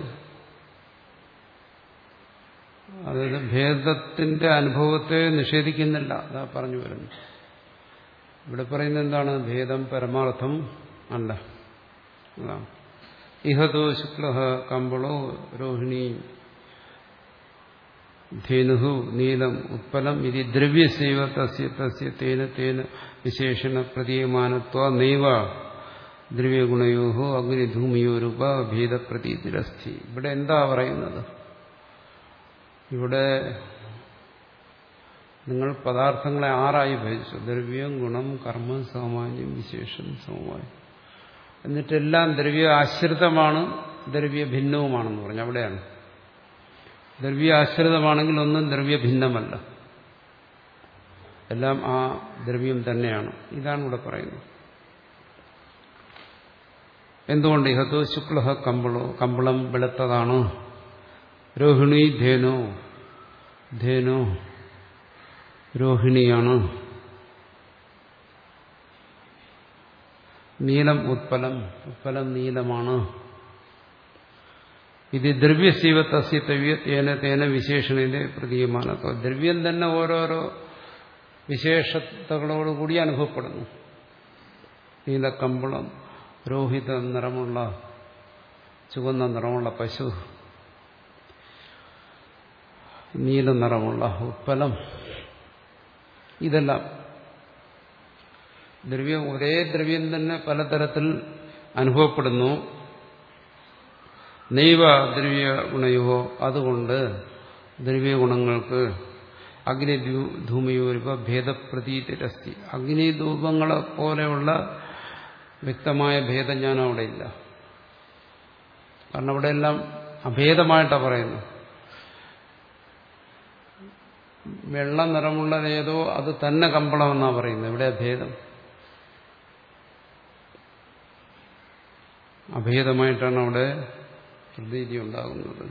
അതായത് ഭേദത്തിന്റെ അനുഭവത്തെ നിഷേധിക്കുന്നില്ല, അതാ പറഞ്ഞു വരുന്നു. ഇവിടെ പറയുന്നത് എന്താണ്? ഭേദം പരമാർത്ഥം അല്ല. അതാണ് ഇഹതോ ശുക്ല കമ്പളോ രോഹിണി ധേനു നീലം ഉത്പലം ഇത് ദ്രവ്യസേവ തസ്യ തസ്യ തേന തേന വിശേഷണ പ്രതീയമാനത്വ നൈവ ദ്രവ്യഗുണയോഹോ അഗ്നിധൂമിയോരൂപ ഭേദപ്രതീതിരസ്ഥി. ഇവിടെ എന്താ പറയുന്നത്? ഇവിടെ നിങ്ങൾ പദാർത്ഥങ്ങളെ ആറായി ഭജിച്ചു. ദ്രവ്യം, ഗുണം, കർമ്മം, സാമാന്യം, വിശേഷം, സമവായം. എന്നിട്ടെല്ലാം ദ്രവ്യ ആശ്രിതമാണ്, ദ്രവ്യ ഭിന്നവുമാണെന്ന് പറഞ്ഞു. അവിടെയാണ് ദ്രവ്യ ആശ്രിതമാണെങ്കിൽ ഒന്നും ദ്രവ്യ ഭിന്നമല്ല, എല്ലാം ആ ദ്രവ്യം തന്നെയാണ്. ഇതാണ് ഇവിടെ പറയുന്നത്. എന്തുകൊണ്ട്? ഇഹത്തോ ശുക്ല കമ്പളോ, കമ്പളം വെളുത്തതാണ്. രോഹിണി ധേനോ, ധേനോ രോഹിണിയാണ്. നീലം ഉത്പലം, ഉത്പലം നീലമാണ്. ഇത് ദ്രവ്യസീവ തസ്യ തവ്യ തേന തേന വിശേഷണയുടെ പ്രതീയമാനത്വം. ദ്രവ്യം തന്നെ ഓരോരോ വിശേഷതകളോടുകൂടി അനുഭവപ്പെടുന്നു. നീലക്കമ്പളം, രോഹിത നിറമുള്ള ചുവന്ന നിറമുള്ള പശു, നീല നിറമുള്ള ഉത്പലം, ഇതെല്ലാം ദ്രവ്യം ഒരേ ദ്രവ്യം തന്നെ പലതരത്തിൽ അനുഭവപ്പെടുന്നു. നൈവ ദ്രവ്യ ഗുണയോ, അതുകൊണ്ട് ദ്രവ്യഗുണങ്ങൾക്ക് അഗ്നി ധൂമയോരിവ ഭേദപ്രതീതിരസ്തി. അഗ്നി ധൂപങ്ങളെ പോലെയുള്ള വ്യക്തമായ ഭേദജ്ഞാനം അവിടെ ഇല്ല. കാരണം അവിടെ എല്ലാം അഭേദമായിട്ടാണ് പറയുന്നത്. വെള്ള നിറമുള്ളതേതോ അത് തന്നെ കമ്പളമെന്നാണ് പറയുന്നത്. ഇവിടെ ഭേദം അഭേദമായിട്ടാണ് അവിടെ പ്രതീതി ഉണ്ടാകുന്നത്.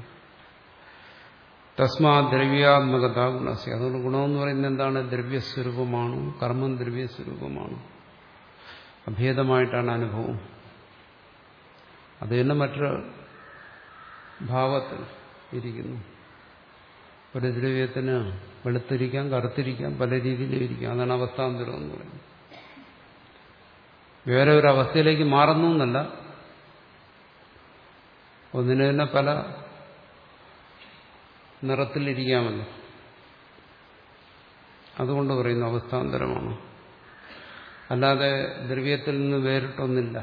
തസ്മാ ദ്രവ്യാത്മകത ഗുണസ്യ. അതുകൊണ്ട് ഗുണമെന്ന് പറയുന്നത് എന്താണ്? ദ്രവ്യസ്വരൂപമാണ്, കർമ്മം ദ്രവ്യസ്വരൂപമാണ്, അഭേദമായിട്ടാണ് അനുഭവം. അത് തന്നെ മറ്റൊരു ഭാവത്തിൽ ഇരിക്കുന്നു. ഒരു ദ്രവ്യത്തിന് വെളുത്തിരിക്കാം, കറുത്തിരിക്കാം, പല രീതിയിലും ഇരിക്കാം. അതാണ് അവസ്ഥാന്തരം എന്ന് പറയുന്നത്. വേറെ ഒരു അവസ്ഥയിലേക്ക് മാറുന്നു എന്നല്ല, ഒന്നിന് തന്നെ പല നിറത്തിലിരിക്കാമല്ലോ. അതുകൊണ്ട് പറയുന്നു അവസ്ഥാന്തരമാണ്. അല്ലാതെ ദ്രവ്യത്തിൽ നിന്ന് വേറിട്ടൊന്നില്ല.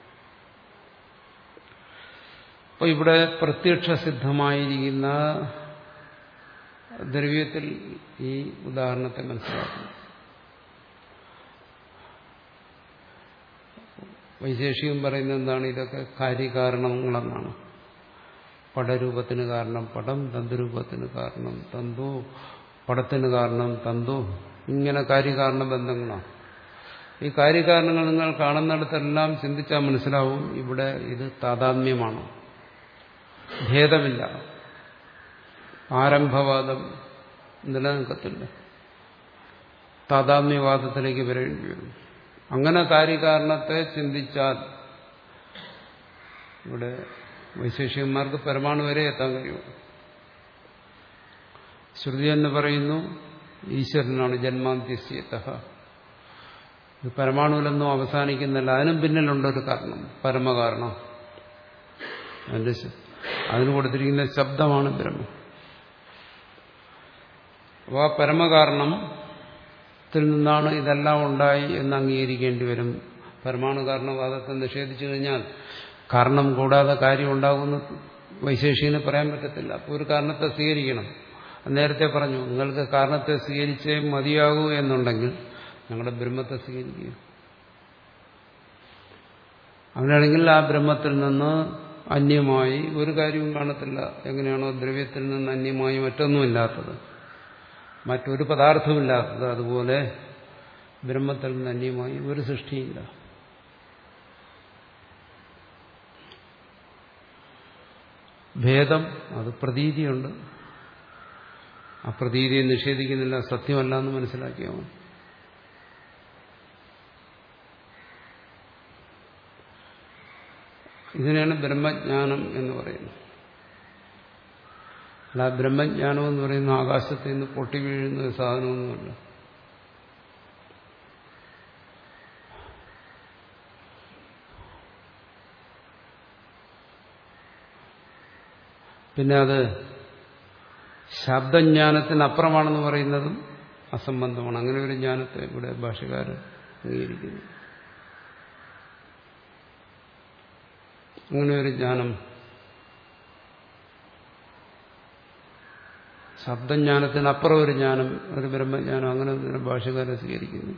അപ്പോൾ ഇവിടെ പ്രത്യക്ഷ സിദ്ധമായിരിക്കുന്ന ദ്രവ്യത്തിൽ ഈ ഉദാഹരണത്തെ മനസ്സിലാക്കുന്നു. വൈശേഷികം പറയുന്നത് എന്താണ്? ഇതൊക്കെ കാര്യകാരണങ്ങളെന്നാണ്. പടരൂപത്തിന് കാരണം പടം, തന്തുരൂപത്തിന് കാരണം തന്തു, പടത്തിന് കാരണം തന്തു, ഇങ്ങനെ കാര്യകാരണ ബന്ധങ്ങളാണ്. ഈ കാര്യകാരണങ്ങൾ നിങ്ങൾ കാണുന്നിടത്തെല്ലാം ചിന്തിച്ചാൽ മനസ്സിലാവും ഇവിടെ ഇത് താതാത്മ്യമാണ്, ഭേദമില്ല. ആരംഭവാദം നിലനിൽക്കത്തില്ല, താതാത്മ്യവാദത്തിലേക്ക് വരേണ്ടി വരും. അങ്ങനെ കാര്യകാരണത്തെ ചിന്തിച്ചാൽ ഇവിടെ വൈശേഷികന്മാർക്ക് പരമാണു വരെ എത്താൻ കഴിയും. ശ്രുതി എന്ന് പറയുന്നു ഈശ്വരനാണ് ജന്മാന്ത്യസ്യതഃ. ഇത് പരമാണുവിലൊന്നും അവസാനിക്കുന്നില്ല, അതിനും പിന്നിലുണ്ടൊരു കാരണം, പരമകാരണം. അതിന്റെ അതിന് കൊടുത്തിരിക്കുന്ന ശബ്ദമാണ് ബ്രഹ്മം. അപ്പോൾ ആ പരമകാരണത്തിൽ നിന്നാണ് ഇതെല്ലാം ഉണ്ടായി എന്ന് അംഗീകരിക്കേണ്ടി വരും. പരമാണു കാരണവാദത്തെ നിഷേധിച്ചു കഴിഞ്ഞാൽ കാരണം കൂടാതെ കാര്യം ഉണ്ടാകുമെന്ന് വൈശേഷികന് പറയാൻ പറ്റത്തില്ല. അപ്പോൾ ഒരു കാരണത്തെ സ്വീകരിക്കണം. നേരത്തെ പറഞ്ഞു നിങ്ങൾക്ക് കാരണത്തെ സ്വീകരിച്ചേ മതിയാകൂ എന്നുണ്ടെങ്കിൽ ഞങ്ങളുടെ ബ്രഹ്മത്തെ സ്വീകരിക്കുക. അങ്ങനെയാണെങ്കിൽ ആ ബ്രഹ്മത്തിൽ നിന്ന് അന്യമായി ഒരു കാര്യവും കാണത്തില്ല. എങ്ങനെയാണോ ദ്രവ്യത്തിൽ നിന്ന് അന്യമായി മറ്റൊന്നുമില്ലാത്തത്, മറ്റൊരു പദാർത്ഥമില്ലാത്തത്, അതുപോലെ ബ്രഹ്മത്തിൽ നിന്ന് അന്യമായി ഒരു സൃഷ്ടിയില്ല. ഭേദം അത് പ്രതീതിയുണ്ട്. ആ പ്രതീതിയെ നിഷേധിക്കുന്നില്ല, സത്യമല്ല എന്ന് മനസ്സിലാക്കിയാൽ മതി. ഇതിനാണ് ബ്രഹ്മജ്ഞാനം എന്ന് പറയുന്നത്. അല്ല, ബ്രഹ്മജ്ഞാനം എന്ന് പറയുന്ന ആകാശത്തിൽ നിന്ന് പൊട്ടി വീഴുന്ന സാധനമൊന്നുമല്ല. പിന്നെ അത് ശബ്ദജ്ഞാനത്തിനപ്പുറമാണെന്ന് പറയുന്നതും അസംബന്ധമാണ്. അങ്ങനെ ഒരു ജ്ഞാനത്തെ ഇവിടെ ഭാഷകാരൻ അംഗീകരിക്കുന്നു. അങ്ങനെ ഒരു ജ്ഞാനം, ശബ്ദജ്ഞാനത്തിനപ്പുറം ഒരു ജ്ഞാനം, ഒരു ബ്രഹ്മജ്ഞാനം, അങ്ങനെ ഭാഷകാരൻ സ്വീകരിക്കുന്നു.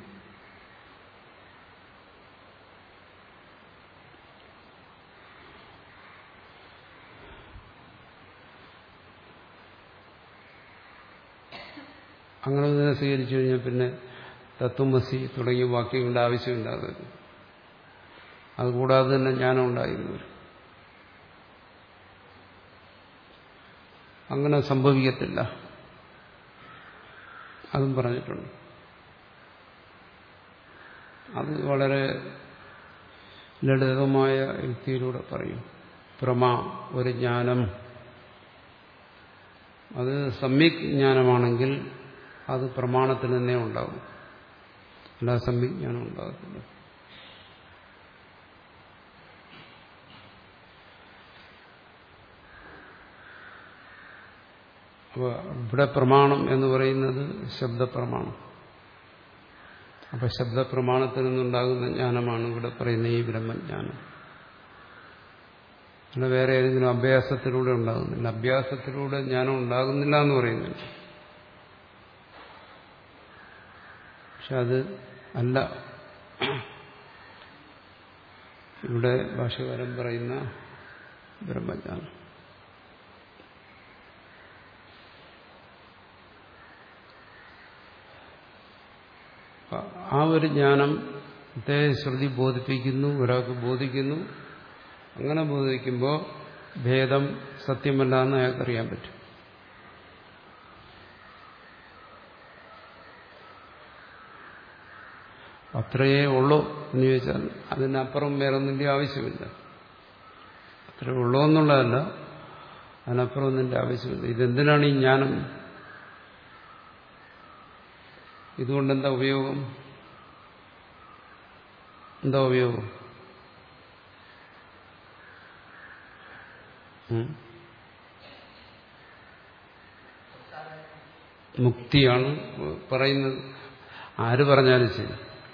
അങ്ങനെ ഇതിനെ സ്വീകരിച്ചു കഴിഞ്ഞാൽ പിന്നെ തത്വമസി തുടങ്ങിയ വാക്യങ്ങളുടെ ആവശ്യമില്ലാതെ അതുകൂടാതെ തന്നെ ജ്ഞാനം ഉണ്ടായിരുന്നു. അങ്ങനെ സംഭവിക്കത്തില്ല, അതും പറഞ്ഞിട്ടുണ്ട്. അത് വളരെ ലളിതമായ യുക്തിയിലൂടെ പറയും. പ്രമാ ഒരു ജ്ഞാനം, അത് സമ്യക് ജ്ഞാനമാണെങ്കിൽ അത് പ്രമാണത്തിൽ തന്നെ ഉണ്ടാകും, അല്ല സമ്യക് ജ്ഞാനം ഉണ്ടാകത്തില്ല. അപ്പോൾ ഇവിടെ പ്രമാണം എന്ന് പറയുന്നത് ശബ്ദപ്രമാണം. അപ്പൊ ശബ്ദപ്രമാണത്തിൽ നിന്നുണ്ടാകുന്ന ജ്ഞാനമാണ് ഇവിടെ പറയുന്ന ഈ ബ്രഹ്മജ്ഞാനം. അല്ല വേറെ ഏതെങ്കിലും അഭ്യാസത്തിലൂടെ ഉണ്ടാകുന്നില്ല. അഭ്യാസത്തിലൂടെ ജ്ഞാനം ഉണ്ടാകുന്നില്ല എന്ന് പറയുന്നില്ല. പക്ഷെ അത് അല്ല ഇവിടെ ഭാഷ്യകാരൻ പറയുന്ന ബ്രഹ്മജ്ഞാനം. ആ ഒരു ജ്ഞാനത്തെ ശ്രുതി ബോധിപ്പിക്കുന്നു, ഒരാൾക്ക് ബോധിക്കുന്നു. അങ്ങനെ ബോധിക്കുമ്പോൾ ഭേദം സത്യമല്ല എന്ന് അയാൾക്കറിയാൻ പറ്റും. അത്രയേ ഉള്ളൂ എന്ന് ചോദിച്ചാൽ അതിനപ്പുറം വേറൊന്നിൻ്റെ ആവശ്യമില്ല. അത്രയേ ഉള്ളൂ എന്നുള്ളതല്ല, അതിനപ്പുറം ഒന്നിൻ്റെ ആവശ്യമില്ല. ഇതെന്തിനാണ് ഈ ജ്ഞാനം? ഇതുകൊണ്ടെന്താ ഉപയോഗം? എന്താ ഉപയോഗം? മുക്തിയാണ് പറയുന്നത്. ആര് പറഞ്ഞാലും ശരി,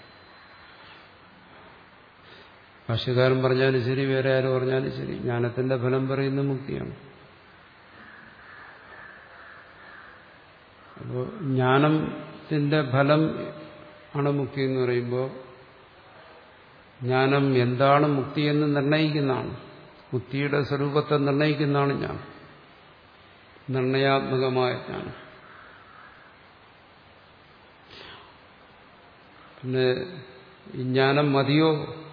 ഭാഷ്യകാരൻ പറഞ്ഞാലും ശരി, വേറെ ആര് പറഞ്ഞാലും ശരി, ജ്ഞാനത്തിന്റെ ഫലം പറയുന്ന മുക്തിയാണ്. അപ്പോൾ ജ്ഞാനത്തിന്റെ ഫലം ആണ് മുക്തി എന്ന് പറയുമ്പോൾ ജ്ഞാനം എന്താണ് മുക്തി എന്ന് നിർണയിക്കുന്നതാണ്. മുക്തിയുടെ സ്വരൂപത്തെ നിർണയിക്കുന്നതാണ് ജ്ഞാനം, നിർണയാത്മകമായ ജ്ഞാനം. പിന്നെ ഈ ജ്ഞാനം മതിയോ,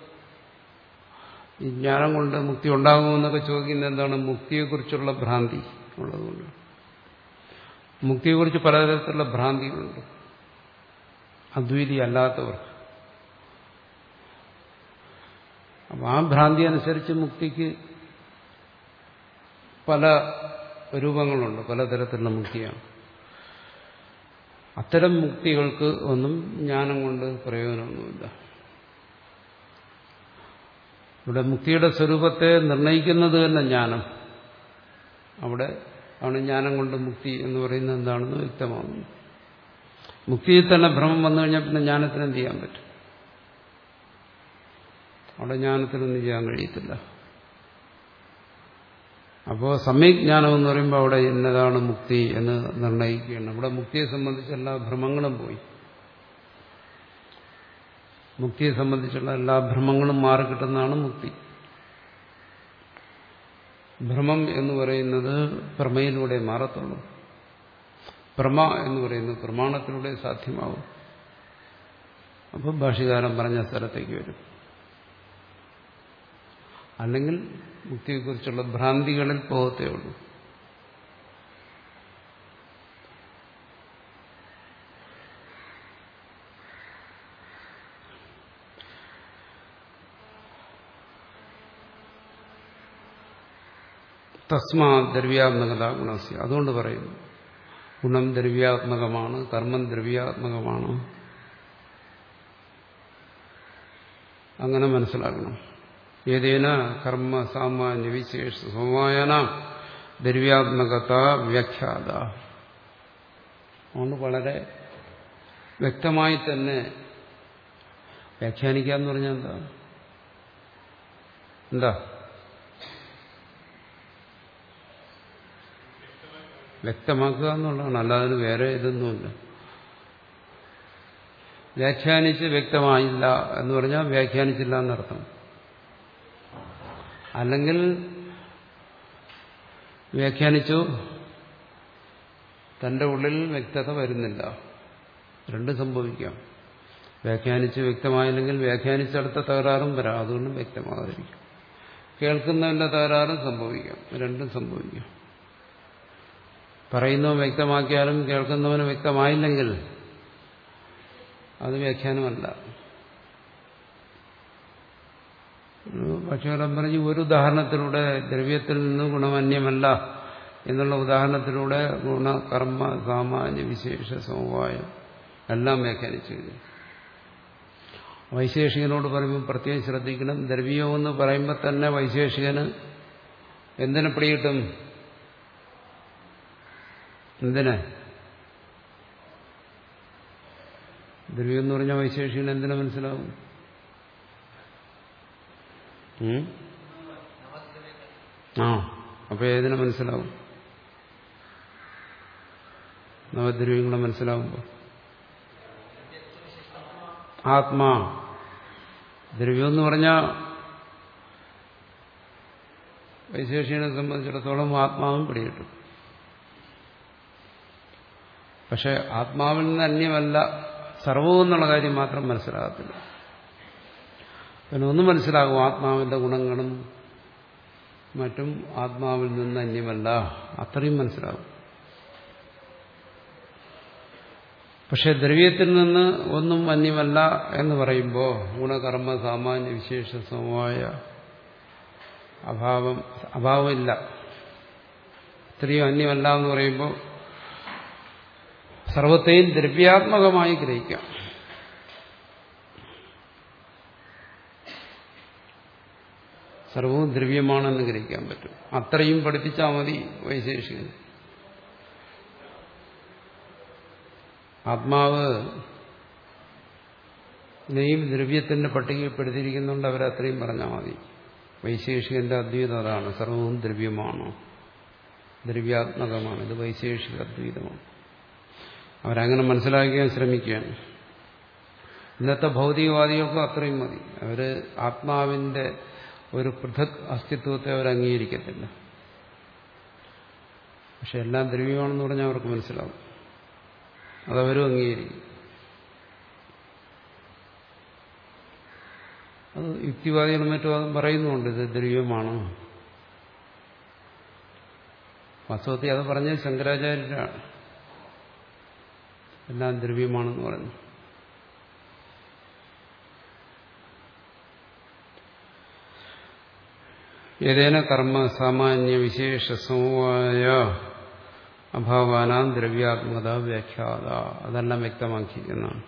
ഈ ജ്ഞാനം കൊണ്ട് മുക്തി ഉണ്ടാകുമെന്നൊക്കെ ചോദിക്കുന്നത് എന്താണ്? മുക്തിയെക്കുറിച്ചുള്ള ഭ്രാന്തി ഉള്ളതുകൊണ്ട്. മുക്തിയെക്കുറിച്ച് പലതരത്തിലുള്ള ഭ്രാന്തികളുണ്ട് അദ്വൈതി അല്ലാത്തവർക്ക്. അപ്പം ആ ഭ്രാന്തി അനുസരിച്ച് മുക്തിക്ക് പല രൂപങ്ങളുണ്ട്, പലതരത്തിലുള്ള മുക്തിയാണ്. അത്തരം മുക്തികൾക്ക് ഒന്നും ജ്ഞാനം കൊണ്ട് പ്രയോജനമൊന്നുമില്ല. ഇവിടെ മുക്തിയുടെ സ്വരൂപത്തെ നിർണയിക്കുന്നത് തന്നെ ജ്ഞാനം. അവിടെ ആണ് ജ്ഞാനം കൊണ്ട് മുക്തി എന്ന് പറയുന്നത് എന്താണെന്ന് വ്യക്തമാകുന്നു. മുക്തിയിൽ തന്നെ ഭ്രമം വന്നു കഴിഞ്ഞാൽ പിന്നെ ജ്ഞാനത്തിന് എന്ത് ചെയ്യാൻ പറ്റും? അവിടെ ജ്ഞാനത്തിനൊന്നും ചെയ്യാൻ കഴിയത്തില്ല. അപ്പോൾ സമ്യക് ജ്ഞാനം എന്ന് പറയുമ്പോൾ അവിടെ എന്നതാണ് മുക്തി എന്ന് നിർണയിക്കുകയാണ്. ഇവിടെ മുക്തിയെ സംബന്ധിച്ച എല്ലാ ഭ്രമങ്ങളും പോയി. മുക്തിയെ സംബന്ധിച്ചുള്ള എല്ലാ ഭ്രമങ്ങളും മാറിക്കിട്ടുന്നതാണ് മുക്തി. ഭ്രമം എന്ന് പറയുന്നത് പ്രമയിലൂടെ മാറത്തുള്ളൂ. പ്രമ എന്ന് പറയുന്നത് പ്രമാണത്തിലൂടെ സാധ്യമാവും. അപ്പോൾ ഭാഷ്യകാരൻ പറഞ്ഞ സ്ഥലത്തേക്ക് വരും. അല്ലെങ്കിൽ മുക്തിയെക്കുറിച്ചുള്ള ഭ്രാന്തികളിൽ പോകത്തേ ഉള്ളൂ. തസ്മാ ദ്രവ്യാത്മകത ഗുണസ്യ. അതുകൊണ്ട് പറയുന്നു ഗുണം ദ്രവ്യാത്മകമാണ്, കർമ്മം ദ്രവ്യാത്മകമാണ്. അങ്ങനെ മനസ്സിലാക്കണം. ഏതേന കർമ്മ സാമാന്യ വിശേഷ സമവായന ദ്രവ്യാത്മകത വ്യാഖ്യാത. അതുകൊണ്ട് വളരെ വ്യക്തമായി തന്നെ വ്യാഖ്യാനിക്കുക എന്ന് പറഞ്ഞാൽ എന്താ എന്താ വ്യക്തമാക്കുക എന്നുള്ളതാണ്. അല്ലാതെ വേറെ ഇതൊന്നുമില്ല. വ്യാഖ്യാനിച്ച് വ്യക്തമായില്ല എന്ന് പറഞ്ഞാൽ വ്യാഖ്യാനിച്ചില്ല എന്നർത്ഥം. അല്ലെങ്കിൽ വ്യാഖ്യാനിച്ചു, തന്റെ ഉള്ളിൽ വ്യക്തത വരുന്നില്ല. രണ്ടും സംഭവിക്കാം. വ്യാഖ്യാനിച്ച് വ്യക്തമായില്ലെങ്കിൽ വ്യാഖ്യാനിച്ചടുത്ത തകരാറും വരാം. അതുകൊണ്ടും വ്യക്തമാകാതിരിക്കും. കേൾക്കുന്നതിന്റെ തകരാറും സംഭവിക്കാം. രണ്ടും സംഭവിക്കാം. പറയുന്നവൻ വ്യക്തമാക്കിയാലും കേൾക്കുന്നവന് വ്യക്തമായില്ലെങ്കിൽ അത് വ്യാഖ്യാനമല്ല. പക്ഷേലം പറഞ്ഞ് ഒരു ഉദാഹരണത്തിലൂടെ ദ്രവ്യത്തിൽ നിന്ന് ഗുണമന്യമല്ല എന്നുള്ള ഉദാഹരണത്തിലൂടെ ഗുണ കർമ്മ സാമാന്യ വിശേഷ സമവായം എല്ലാം വ്യാഖ്യാനിച്ചു. വൈശേഷികനോട് പറയുമ്പോൾ പ്രത്യേകം ശ്രദ്ധിക്കണം. ദ്രവ്യമെന്ന് പറയുമ്പോൾ തന്നെ വൈശേഷികന് എന്തിനെ പിടികിട്ടും? എന്തിനെ? ദ്രവ്യം എന്ന് പറഞ്ഞാൽ വൈശേഷികന് എന്തിനെ മനസ്സിലാവും? ആ അപ്പൊ ഏതിനെ മനസ്സിലാവും? നവദ്രവ്യങ്ങളെ മനസ്സിലാവുമ്പോ ആത്മാ. ദ്രവ്യം എന്ന് പറഞ്ഞാൽ വൈശേഷികനെ സംബന്ധിച്ചിടത്തോളം ആത്മാവും പിടികിട്ടും. പക്ഷെ ആത്മാവിൽ നിന്ന് അന്യമല്ല സർവവും എന്നുള്ള കാര്യം മാത്രം മനസ്സിലാകത്തില്ല. പിന്നെ ഒന്നും മനസ്സിലാകും, ആത്മാവിന്റെ ഗുണങ്ങളും മറ്റും ആത്മാവിൽ നിന്ന് അന്യമല്ല, അത്രയും മനസ്സിലാകും. പക്ഷെ ദ്രവ്യത്തിൽ നിന്ന് ഒന്നും അന്യമല്ല എന്ന് പറയുമ്പോൾ ഗുണകർമ്മ സാമാന്യ വിശേഷ സമവായ അഭാവം അഭാവമില്ല, ഇത്രയും അന്യമല്ല എന്ന് പറയുമ്പോൾ സർവത്തെയും ദ്രവ്യാത്മകമായി ഗ്രഹിക്കാം. സർവവും ദ്രവ്യമാണെന്ന് ഗ്രഹിക്കാൻ പറ്റും. അത്രയും പഠിപ്പിച്ചാൽ മതി വൈശേഷികൻ. ആത്മാവ് നെയും ദ്രവ്യത്തിന്റെ പട്ടികപ്പെടുത്തിയിരിക്കുന്നുണ്ട്, അവരത്രയും പറഞ്ഞാൽ മതി. വൈശേഷികന്റെ അദ്വൈതം അതാണ്, സർവവും ദ്രവ്യമാണ്, ദ്രവ്യാത്മകമാണ്. ഇത് വൈശേഷിക അദ്വൈതമാണ്. അവരങ്ങനെ മനസ്സിലാക്കാൻ ശ്രമിക്കുകയാണ്. ഇന്നത്തെ ഭൗതികവാദികൾക്ക് അത്രയും മതി. അവര് ആത്മാവിന്റെ ഒരു പൃഥക് അസ്തിത്വത്തെ അവർ അംഗീകരിക്കത്തില്ല. പക്ഷെ എല്ലാം ദ്രവ്യമാണെന്ന് പറഞ്ഞാൽ അവർക്ക് മനസ്സിലാവും, അതവരും അംഗീകരിക്കും. അത് യുക്തിവാദികളും മറ്റും അതും പറയുന്നുണ്ട്, ഇത് ദ്രവ്യമാണ്. വാസ്തവത്തിൽ അത് പറഞ്ഞത് ശങ്കരാചാര്യരാണ്, എല്ലാം ദ്രവ്യമാണെന്ന് പറഞ്ഞു. ഏതേന കർമ്മ സാമാന്യ വിശേഷ സമവായ അഭാവാനാം ദ്രവ്യാത്മകത വ്യാഖ്യാത, അതെല്ലാം വ്യക്തമാക്കിയിരിക്കുന്നതാണ്.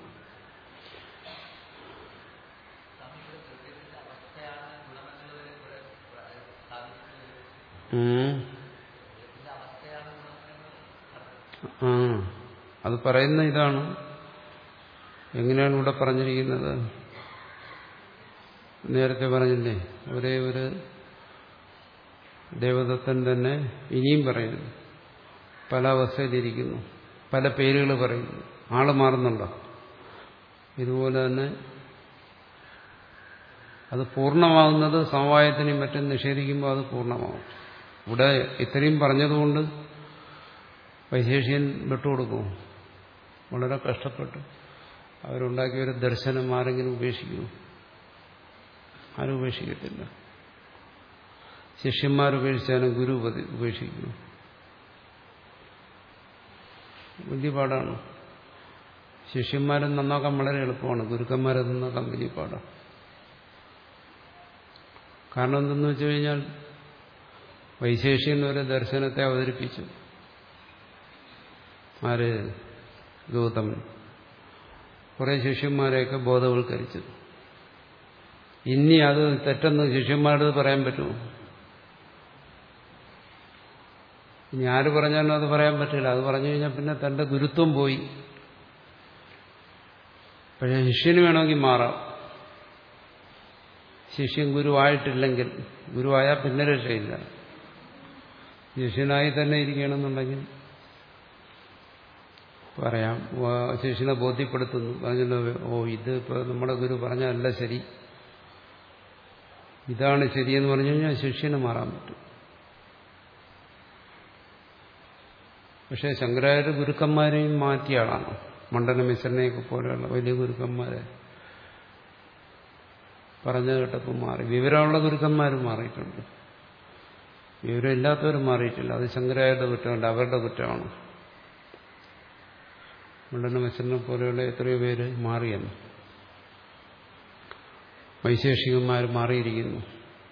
ആ അത് പറയുന്ന ഇതാണ്. എങ്ങനെയാണ് ഇവിടെ പറഞ്ഞിരിക്കുന്നത്? നേരത്തെ പറഞ്ഞില്ലേ, ഒരേ ഒരു ദേവദത്തൻ തന്നെ ഇനിയും പറയുന്നു, പല അവസ്ഥയിലിരിക്കുന്നു, പല പേരുകൾ പറയുന്നു, ആള് മാറുന്നുണ്ടോ? ഇതുപോലെ തന്നെ അത് പൂർണ്ണമാകുന്നത് സമവായത്തിനെയും മറ്റും നിഷേധിക്കുമ്പോൾ അത് പൂർണ്ണമാകും. ഇവിടെ ഇത്രയും പറഞ്ഞതുകൊണ്ട് വൈശേഷികൻ വിട്ടുകൊടുക്കും. വളരെ കഷ്ടപ്പെട്ടു അവരുണ്ടാക്കിയ ഒരു ദർശനം ആരെങ്കിലും ഉപേക്ഷിക്കുമോ? ആരും ഉപേക്ഷിക്കത്തില്ല. ശിഷ്യന്മാരുപേക്ഷിച്ചാലും ഗുരു ഉപേക്ഷിക്കുന്നു. വലിയ പാടാണ്. ശിഷ്യന്മാരെ നന്നാക്കാൻ വളരെ എളുപ്പമാണ്, ഗുരുക്കന്മാരെ നന്നാക്കാൻ വലിയ പാടാണ്. കാരണം എന്തെന്ന് വെച്ചു കഴിഞ്ഞാൽ വൈശേഷികൻ ഒരു ദർശനത്തെ അവതരിപ്പിച്ചു. ആര്? ഗൗതമൻ. കുറെ ശിഷ്യന്മാരെയൊക്കെ ബോധവൽക്കരിച്ചു. ഇനി അത് തെറ്റെന്ന് ശിഷ്യന്മാരോട് പറയാൻ പറ്റുമോ? ഇനി ആര് പറഞ്ഞാലും അത് പറയാൻ പറ്റില്ല. അത് പറഞ്ഞു കഴിഞ്ഞാൽ പിന്നെ തന്റെ ഗുരുത്വം പോയി. പക്ഷേ ശിഷ്യന് വേണമെങ്കിൽ മാറാം. ശിഷ്യൻ ഗുരുവായിട്ടില്ലെങ്കിൽ, ഗുരുവായാൽ പിന്നെ രക്ഷയില്ല. ശിഷ്യനായി തന്നെ ഇരിക്കണമെന്നുണ്ടെങ്കിൽ പറയാം, ശിഷ്യനെ ബോധ്യപ്പെടുത്തുന്നു, പറഞ്ഞല്ലോ, ഓ ഇത് ഇപ്പൊ നമ്മുടെ ഗുരു പറഞ്ഞല്ല ശരി, ഇതാണ് ശരിയെന്ന് പറഞ്ഞു കഴിഞ്ഞാൽ ശിഷ്യന് മാറാൻ പറ്റും. പക്ഷെ ശങ്കരാചാര്യ ഗുരുക്കന്മാരെയും മാറ്റിയ ആളാണ്. മണ്ഡന മിശ്രനെയൊക്കെ പോലെയുള്ള വലിയ ഗുരുക്കന്മാരെ പറഞ്ഞു കേട്ടപ്പോൾ മാറി. വിവരമുള്ള ഗുരുക്കന്മാരും മാറിയിട്ടുണ്ട്, വിവരമില്ലാത്തവരും മാറിയിട്ടില്ല. അത് ശങ്കരാചാര്യരുടെ കുറ്റമല്ല, അവരുടെ കുറ്റമാണ്. മണ്ഡന മിശ്രനെ പോലെയുള്ള എത്രയോ പേര് മാറിയെന്ന്. വൈശേഷികന്മാർ മാറിയിരിക്കുന്നു.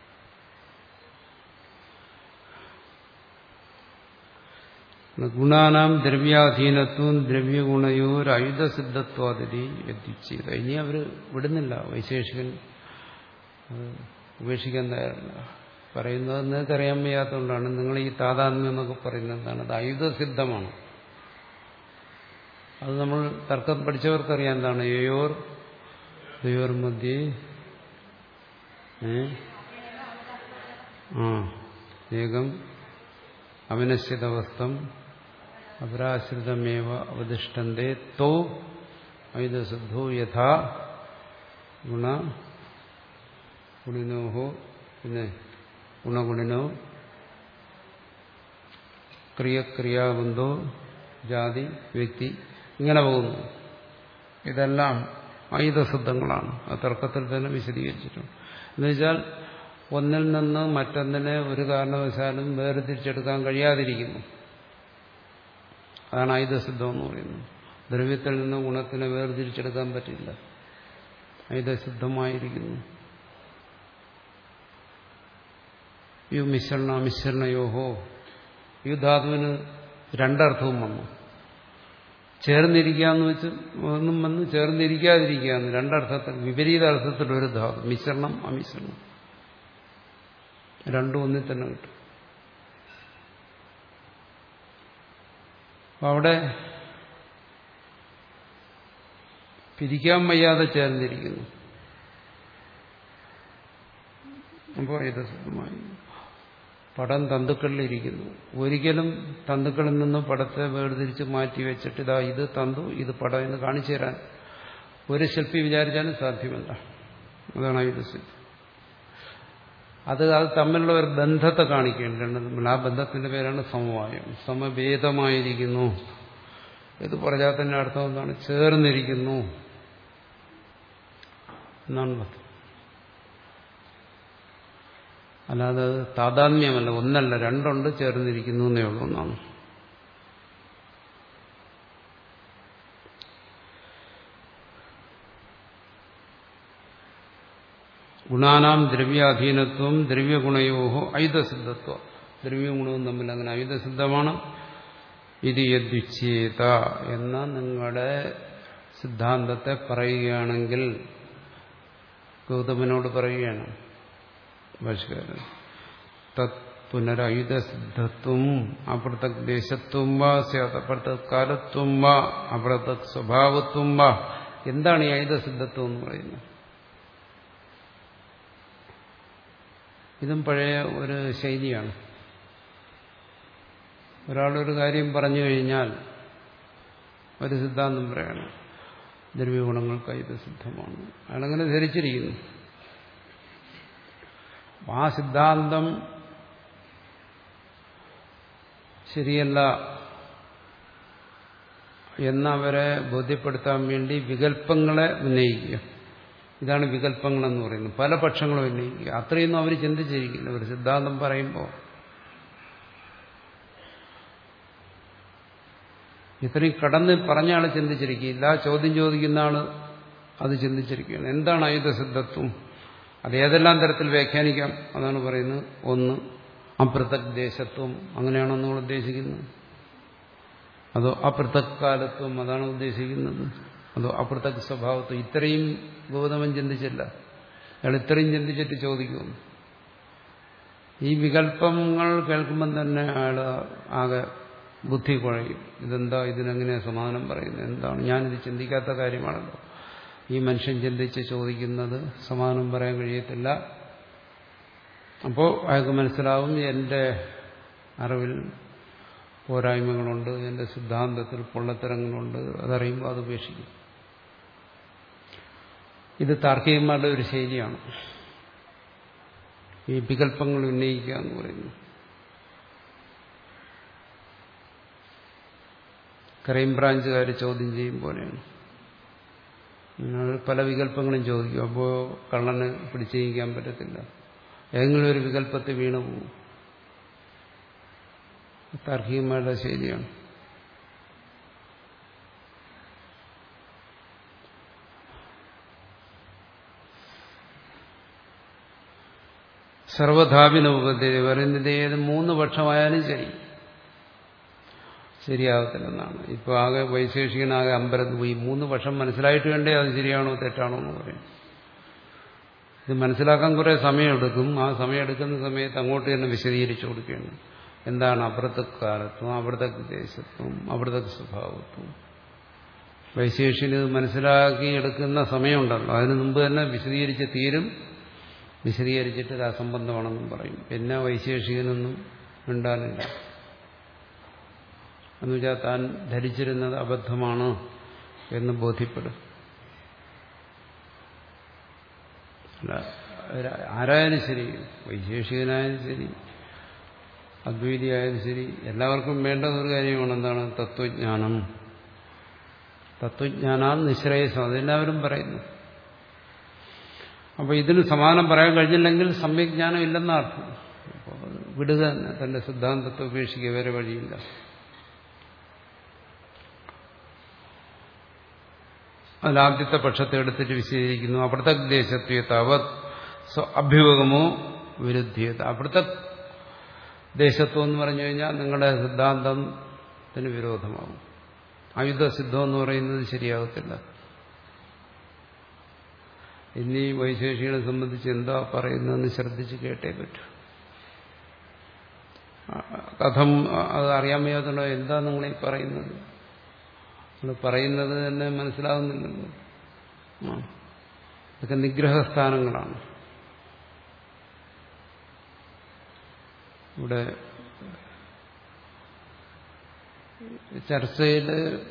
ഗുണാനാം ദ്രവ്യാധീനത്വം ദ്രവ്യഗുണയോരായുധസിദ്ധത്വാതിരി എത്തിച്ചത്. ഇനി അവർ വിടുന്നില്ല. വൈശേഷികൻ ഉപേക്ഷിക്കാൻ തയ്യാറില്ല. പറയുന്നത് നിങ്ങൾക്കറിയാൻ വയ്യാത്തതുകൊണ്ടാണ്. നിങ്ങൾ ഈ താതാത്മ്യം എന്നൊക്കെ പറയുന്നത് എന്താണ്? അത് ആയുധസിദ്ധമാണ്. അത് നമ്മൾ തർക്കം പഠിച്ചവർക്കറിയാം എന്താണ്. യോർ ദ്വയോർ മധ്യേ ആ ഏകം അവിനശ്യതവസ്ഥം അപരാശ്രിതമേവ അവതിഷ്ഠന്തേ തോ ആയുധസിദ്ധോ യഥാ ഗുണ ഗുണിനോഹോ പിന്നെ ഗുണഗുണിനോ ക്രിയക്രിയാബന്ധോ ജാതി വ്യക്തി ഇങ്ങനെ പോകുന്നു. ഇതെല്ലാം ആയുധസിദ്ധങ്ങളാണ്. ആ തർക്കത്തിൽ തന്നെ വിശദീകരിച്ചിട്ടുണ്ട്. എന്നുവെച്ചാൽ ഒന്നിൽ നിന്ന് മറ്റൊന്നിനെ ഒരു കാരണവശാലും വേർതിരിച്ചെടുക്കാൻ കഴിയാതിരിക്കുന്നു. അതാണ് ആയുധസിദ്ധം എന്ന് പറയുന്നത്. ദ്രവ്യത്തിൽ നിന്ന് ഗുണത്തിനെ വേർതിരിച്ചെടുക്കാൻ പറ്റില്ല. ആയുധസിദ്ധമായിരിക്കുന്നു. യു മിശ്രണ മിശ്രണയോഹോ. യു ധാതുവിന് രണ്ടർത്ഥവും വന്നു. ചേർന്നിരിക്കാന്ന് വെച്ച് ഒന്നും വന്ന് ചേർന്നിരിക്കാതിരിക്കാന്ന് രണ്ടർത്ഥത്തിൽ വിപരീത അർത്ഥത്തിൽ ഒരു ധാതു. മിശ്രണം അമിശ്രണം രണ്ടും ഒന്നിൽ തന്നെ കിട്ടും. അവിടെ പിരിക്കാൻ വയ്യാതെ ചേർന്നിരിക്കുന്നു. അപ്പോൾ ഇത് സിദ്ധമായി. പടം തന്തുക്കളിലിരിക്കുന്നു. ഒരിക്കലും തന്തുക്കളിൽ നിന്ന് പടത്തെ വേർതിരിച്ച് മാറ്റി വെച്ചിട്ട് ഇതാ ഇത് തന്തു ഇത് പടം എന്ന് കാണിച്ചു തരാൻ ഒരു ശില്പി വിചാരിച്ചാലും സാധ്യമല്ല. അതാണ് ഇത് സിദ്ധം. അത് അത് തമ്മിലുള്ള ഒരു ബന്ധത്തെ കാണിക്കേണ്ടത്. ആ ബന്ധത്തിന്റെ പേരാണ് സമവായം. സമവേദമായിരിക്കുന്നു. ഇത് പറഞ്ഞാൽ തന്നെ അർത്ഥം എന്താണ്? ചേർന്നിരിക്കുന്നു എന്നാണ് അർത്ഥം. അല്ലാതെ താതാത്മ്യമല്ല, ഒന്നല്ല, രണ്ടുണ്ട്, ചേർന്നിരിക്കുന്നു എന്നേ ഉള്ളൂ എന്നാണ്. ഗുണാനാം ദ്രവ്യാധീനത്വം ദ്രവ്യഗുണയോഹോ ആയുധസിദ്ധത്വം. ദ്രവ്യഗുണവും തമ്മിൽ അങ്ങനെ ആയുധസിദ്ധമാണ്. ഇത് യദ്വിച്ഛേത എന്ന നിങ്ങളുടെ സിദ്ധാന്തത്തെ പറയുകയാണെങ്കിൽ, ഗൗതമനോട് പറയുകയാണ് ഭാഷകാരൻ, തത് പുനരയുധസിദ്ധത്വം അപ്രതക് ദേശത്വം വാ സ്യാത് അപ്രതക് കാലത്വം വാ അപ്രതക് സ്വഭാവത്വം വാ. എന്താണ് ഈ ആയുധസിദ്ധത്വം എന്ന് പറയുന്നത്? ഇതും പഴയ ഒരു ശൈലിയാണ്. ഒരാളൊരു കാര്യം പറഞ്ഞു കഴിഞ്ഞാൽ ഒരു സിദ്ധാന്തം പറയണം, ദ്രവ്യഗുണങ്ങൾക്ക് ആയുധസിദ്ധമാണ്. അയാളങ്ങനെ ധരിച്ചിരിക്കുന്നു. ആ സിദ്ധാന്തം ശരിയല്ല എന്നവരെ ബോധ്യപ്പെടുത്താൻ വേണ്ടി വികല്പങ്ങളെ ഉന്നയിക്കുക. ഇതാണ് വികല്പങ്ങളെന്ന് പറയുന്നത്. പല പക്ഷങ്ങളും ഉന്നയിക്കുക. അത്രയൊന്നും അവർ ചിന്തിച്ചിരിക്കില്ല. ഒരു സിദ്ധാന്തം പറയുമ്പോൾ ഇത്രയും കടന്ന് പറഞ്ഞ ആൾ ചിന്തിച്ചിരിക്കില്ല. ചോദ്യം ചോദിക്കുന്ന ആൾ അത് ചിന്തിച്ചിരിക്കുകയാണ്. എന്താണ് ആയുധസിദ്ധത്വം? അത് ഏതെല്ലാം തരത്തിൽ വ്യാഖ്യാനിക്കാം? അതാണ് പറയുന്നത്. ഒന്ന്, അപ്രതക് ദേശത്വം, അങ്ങനെയാണോ നിങ്ങൾ ഉദ്ദേശിക്കുന്നത്? അതോ അപ്രതക് കാലത്വം, അതാണ് ഉദ്ദേശിക്കുന്നത്? അതോ അപ്രതക് സ്വഭാവത്വം? ഇത്രയും ഗൗതമൻ ചിന്തിച്ചില്ല. അയാൾ ഇത്രയും ചിന്തിച്ചിട്ട് ചോദിക്കുന്നു. ഈ വികല്പങ്ങൾ കേൾക്കുമ്പം തന്നെ അയാൾ ആകെ ബുദ്ധി കുഴയും. ഇതെന്താ, ഇതിനെങ്ങനെയാണ് സമാധാനം പറയുന്നത്? എന്താണ്, ഞാനിത് ചിന്തിക്കാത്ത കാര്യമാണല്ലോ. ഈ മനുഷ്യൻ ചിന്തിച്ച് ചോദിക്കുന്നത് സമാധാനം പറയാൻ കഴിയത്തില്ല. അപ്പോൾ അയാൾക്ക് മനസ്സിലാവും എൻ്റെ അറിവിൽ പോരായ്മകളുണ്ട്, എൻ്റെ സിദ്ധാന്തത്തിൽ പൊള്ളത്തരങ്ങളുണ്ട്. അതറിയുമ്പോൾ അത് ഉപേക്ഷിക്കും. ഇത് താർക്കികന്മാരുടെ ഒരു ശൈലിയാണ്, ഈ വികല്പങ്ങൾ ഉന്നയിക്കുക എന്ന് പറയുന്നത്. ക്രൈംബ്രാഞ്ചുകാർ ചോദ്യം ചെയ്യും പോലെയാണ്. പല വികല്പങ്ങളും ചോദിക്കും. അപ്പോൾ കള്ളന് പിടിച്ചിരിക്കാൻ പറ്റത്തില്ല. ഏതെങ്കിലും ഒരു വികല്പത്തിൽ വീണു പോകും. താർക്കികന്മാരുടെ ശൈലിയാണ്. സർവധാപിനുപദ്ധ്യത പറയുന്നത് ഏത് മൂന്ന് പക്ഷമായാലും ശരി ശരിയാകത്തില്ലെന്നാണ്. ഇപ്പോൾ ആകെ വൈശേഷികനാകെ അമ്പരത്ത് പോയി മൂന്ന് പക്ഷം മനസ്സിലായിട്ട് വേണ്ടേ അത് ശരിയാണോ തെറ്റാണോ എന്ന് പറയും. ഇത് മനസ്സിലാക്കാൻ കുറെ സമയമെടുക്കും. ആ സമയമെടുക്കുന്ന സമയത്ത് അങ്ങോട്ട് തന്നെ വിശദീകരിച്ചു കൊടുക്കുകയാണ്. എന്താണ് അപ്രതക് കാലത്വം, അപ്രതക് ദേശത്വം, അപ്രതക് സ്വഭാവത്വം. വൈശേഷികന് ഇത് മനസ്സിലാക്കി എടുക്കുന്ന സമയമുണ്ടല്ലോ, അതിനു മുമ്പ് തന്നെ വിശദീകരിച്ച് തീരും. വിശദീകരിച്ചിട്ട് ഇത് അസംബന്ധമാണെന്നും പറയും. പിന്നെ വൈശേഷികനൊന്നും മിണ്ടാനില്ല. എന്നുവെച്ചാൽ താൻ ധരിച്ചിരുന്നത് അബദ്ധമാണ് എന്ന് ബോധ്യപ്പെടും. ആരായാലും ശരി, വൈശേഷികനായാലും ശരി, അദ്വൈതിയായാലും ശരി, എല്ലാവർക്കും വേണ്ടത് ഒരു കാര്യമാണ്. എന്താണ്? തത്വജ്ഞാനം. തത്വജ്ഞാനാ നിശ്രേയസം. അതെല്ലാവരും പറയുന്നു. അപ്പോൾ ഇതിന് സമാനം പറയാൻ കഴിഞ്ഞില്ലെങ്കിൽ സമ്യജ്ഞാനം ഇല്ലെന്ന അർത്ഥം. അപ്പോൾ വിടുക തന്നെ, തന്റെ സിദ്ധാന്തത്തെ ഉപേക്ഷിക്കുക, വേറെ വഴിയില്ല. അതിലാദ്യത്തെ പക്ഷത്തെ എടുത്തിട്ട് വിശദീകരിക്കുന്നു. അപ്രതക് ദേശത്വ താവത് അഭ്യുപകമോ വിരുദ്ധ്യത. അപ്രതക് ദേശത്വം എന്ന് പറഞ്ഞു കഴിഞ്ഞാൽ നിങ്ങളുടെ സിദ്ധാന്തത്തിന് വിരോധമാകും. ആയുധസിദ്ധം എന്ന് പറയുന്നത് ശരിയാകത്തില്ല. ഇനി വൈശേഷികളെ സംബന്ധിച്ച് എന്താ പറയുന്നതെന്ന് ശ്രദ്ധിച്ച് കേട്ടേ പറ്റൂ. കഥം അത് അറിയാൻ വയ്യാത്തുണ്ടോ? എന്താ നിങ്ങളീ പറയുന്നത്? നിങ്ങൾ പറയുന്നത് തന്നെ മനസ്സിലാകുന്നില്ലല്ലോ. ഇതൊക്കെ നിഗ്രഹസ്ഥാനങ്ങളാണ്. ഇവിടെ ചർച്ചയിൽ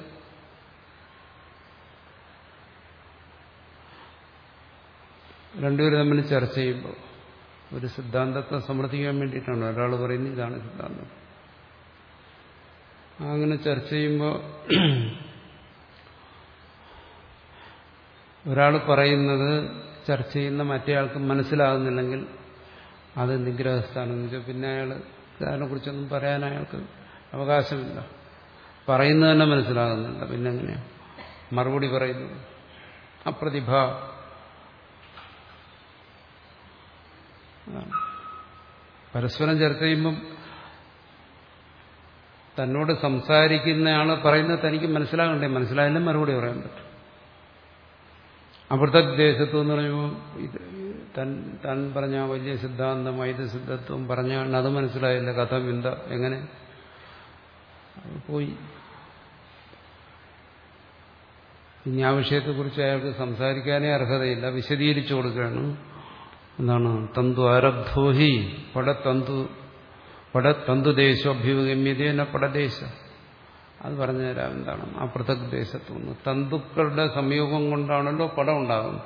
രണ്ടുപേരും തമ്മിൽ ചർച്ച ചെയ്യുമ്പോൾ ഒരു സിദ്ധാന്തത്തെ സമർത്ഥിക്കാൻ വേണ്ടിയിട്ടാണ്. ഒരാൾ പറയുന്നത് ഇതാണ് സിദ്ധാന്തം. അങ്ങനെ ചർച്ച ചെയ്യുമ്പോൾ ഒരാൾ പറയുന്നത് ചർച്ച ചെയ്യുന്ന മറ്റേയാൾക്ക് മനസ്സിലാകുന്നില്ലെങ്കിൽ അത് നിഗ്രഹസ്ഥാനം എന്ന് വെച്ചാൽ പിന്നെ അയാൾ അതിനെക്കുറിച്ചൊന്നും പറയാൻ അയാൾക്ക് അവകാശമില്ല. പറയുന്നത് തന്നെ മനസ്സിലാകുന്നില്ല, പിന്നെ എങ്ങനെയാണ് മറുപടി പറയുന്നത്? അപ്രതിഭ. പരസ്പരം ചർച്ച ചെയ്യുമ്പം തന്നോട് സംസാരിക്കുന്നയാൾ പറയുന്നത് തനിക്ക് മനസ്സിലാകണ്ടേ? മനസ്സിലായാലും മറുപടി പറയാൻ പറ്റും. അപ്രതക് ദേശത്വം എന്ന് പറയുമ്പോൾ തൻ താൻ പറഞ്ഞ വലിയ സിദ്ധാന്തം വൈദ്യ സിദ്ധത്വം പറഞ്ഞാൽ അത് മനസ്സിലായില്ല. കഥം എന്താ എങ്ങനെ പോയി. ഇനി ആ വിഷയത്തെക്കുറിച്ച് അയാൾക്ക് സംസാരിക്കാനേ അർഹതയില്ല. വിശദീകരിച്ചു കൊടുക്കുകയാണ്. എന്താണ്? തന്തു ആരബ്ധോഹി പടതന്തു പടതന്തുദേശോഭ്യുഗമ്യതേന പടദേശം. അത് പറഞ്ഞുതരാം. എന്താണ് അപ്രതക് ദേശത്വം? തന്തുക്കളുടെ സംയോഗം കൊണ്ടാണല്ലോ പടം ഉണ്ടാകുന്നത്.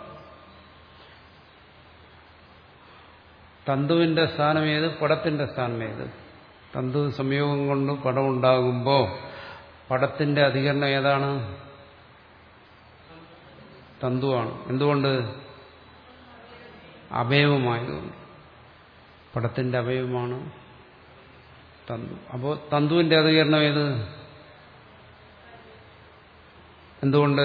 തന്തുവിന്റെ സ്ഥാനം ഏത്? പടത്തിന്റെ സ്ഥാനം ഏത്? തന്തു സംയോഗം കൊണ്ട് പടം ഉണ്ടാകുമ്പോൾ പടത്തിന്റെ അധികരണം ഏതാണ്? തന്തുവാണ്. എന്തുകൊണ്ട്? അവയവമായതുകൊണ്ട്. പടത്തിന്റെ അവയവമാണ് തന്തു. അപ്പോൾ തന്തുവിന്റെ അധികരണം ഏത്? എന്തുകൊണ്ട്?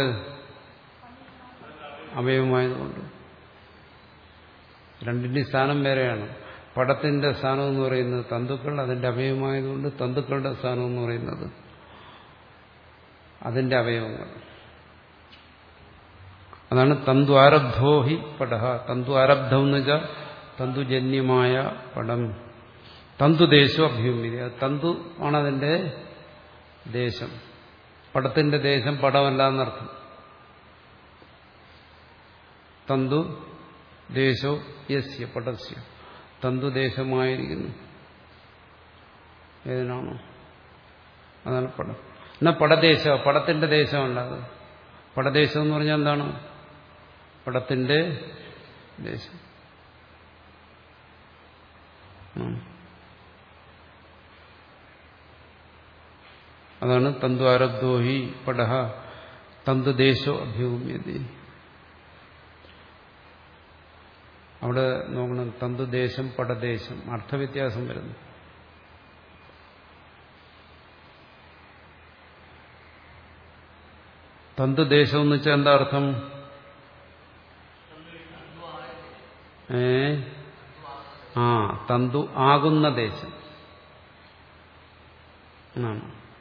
അവയവമായതുകൊണ്ട്. രണ്ടിന്റെ സ്ഥാനം വേറെയാണ്. പടത്തിന്റെ സ്ഥാനം എന്ന് പറയുന്നത് തന്തുക്കൾ, അതിന്റെ അവയവമായതുകൊണ്ട് തന്തുക്കളുടെ സ്ഥാനം എന്ന് പറയുന്നത് അതിന്റെ അവയവങ്ങൾ. അതാണ് തന്തു ആരബ്ധോ ഹി പടഹ. തന്തു ആരബ്ധം എന്ന് വെച്ചാൽ തന്തുജന്യമായ പടം. തന്തുദേശം അഭ്യൂമ്യത. തന്തു ആണ് അതിന്റെ ദേശം. പടത്തിന്റെ ദേശം പടമല്ല എന്നർത്ഥം. തന്തു ദേശോ യസ്യ പടസ്യ. തന്തുദേശമായിരിക്കുന്നു ഏതിനാണോ അതാണ് പടം. എന്നാൽ പടദേശ പടത്തിന്റെ ദേശമല്ല അത്. പടദേശം എന്ന് പറഞ്ഞാൽ എന്താണ്? പടത്തിന്റെ ദേശം. അതാണ് തന്തു ആരബ്ധോഹി പടഹ തന്തുദേശോ അഭ്യൂമ്യത. അവിടെ നോക്കണം, തന്തുദേശം പടദേശം അർത്ഥവ്യത്യാസം വരുന്നു. തന്തുദേശം എന്ന് വെച്ചാൽ എന്താ അർത്ഥം? ഏ ആ തന്തു ആകുന്ന ദേശം എന്നാണ്.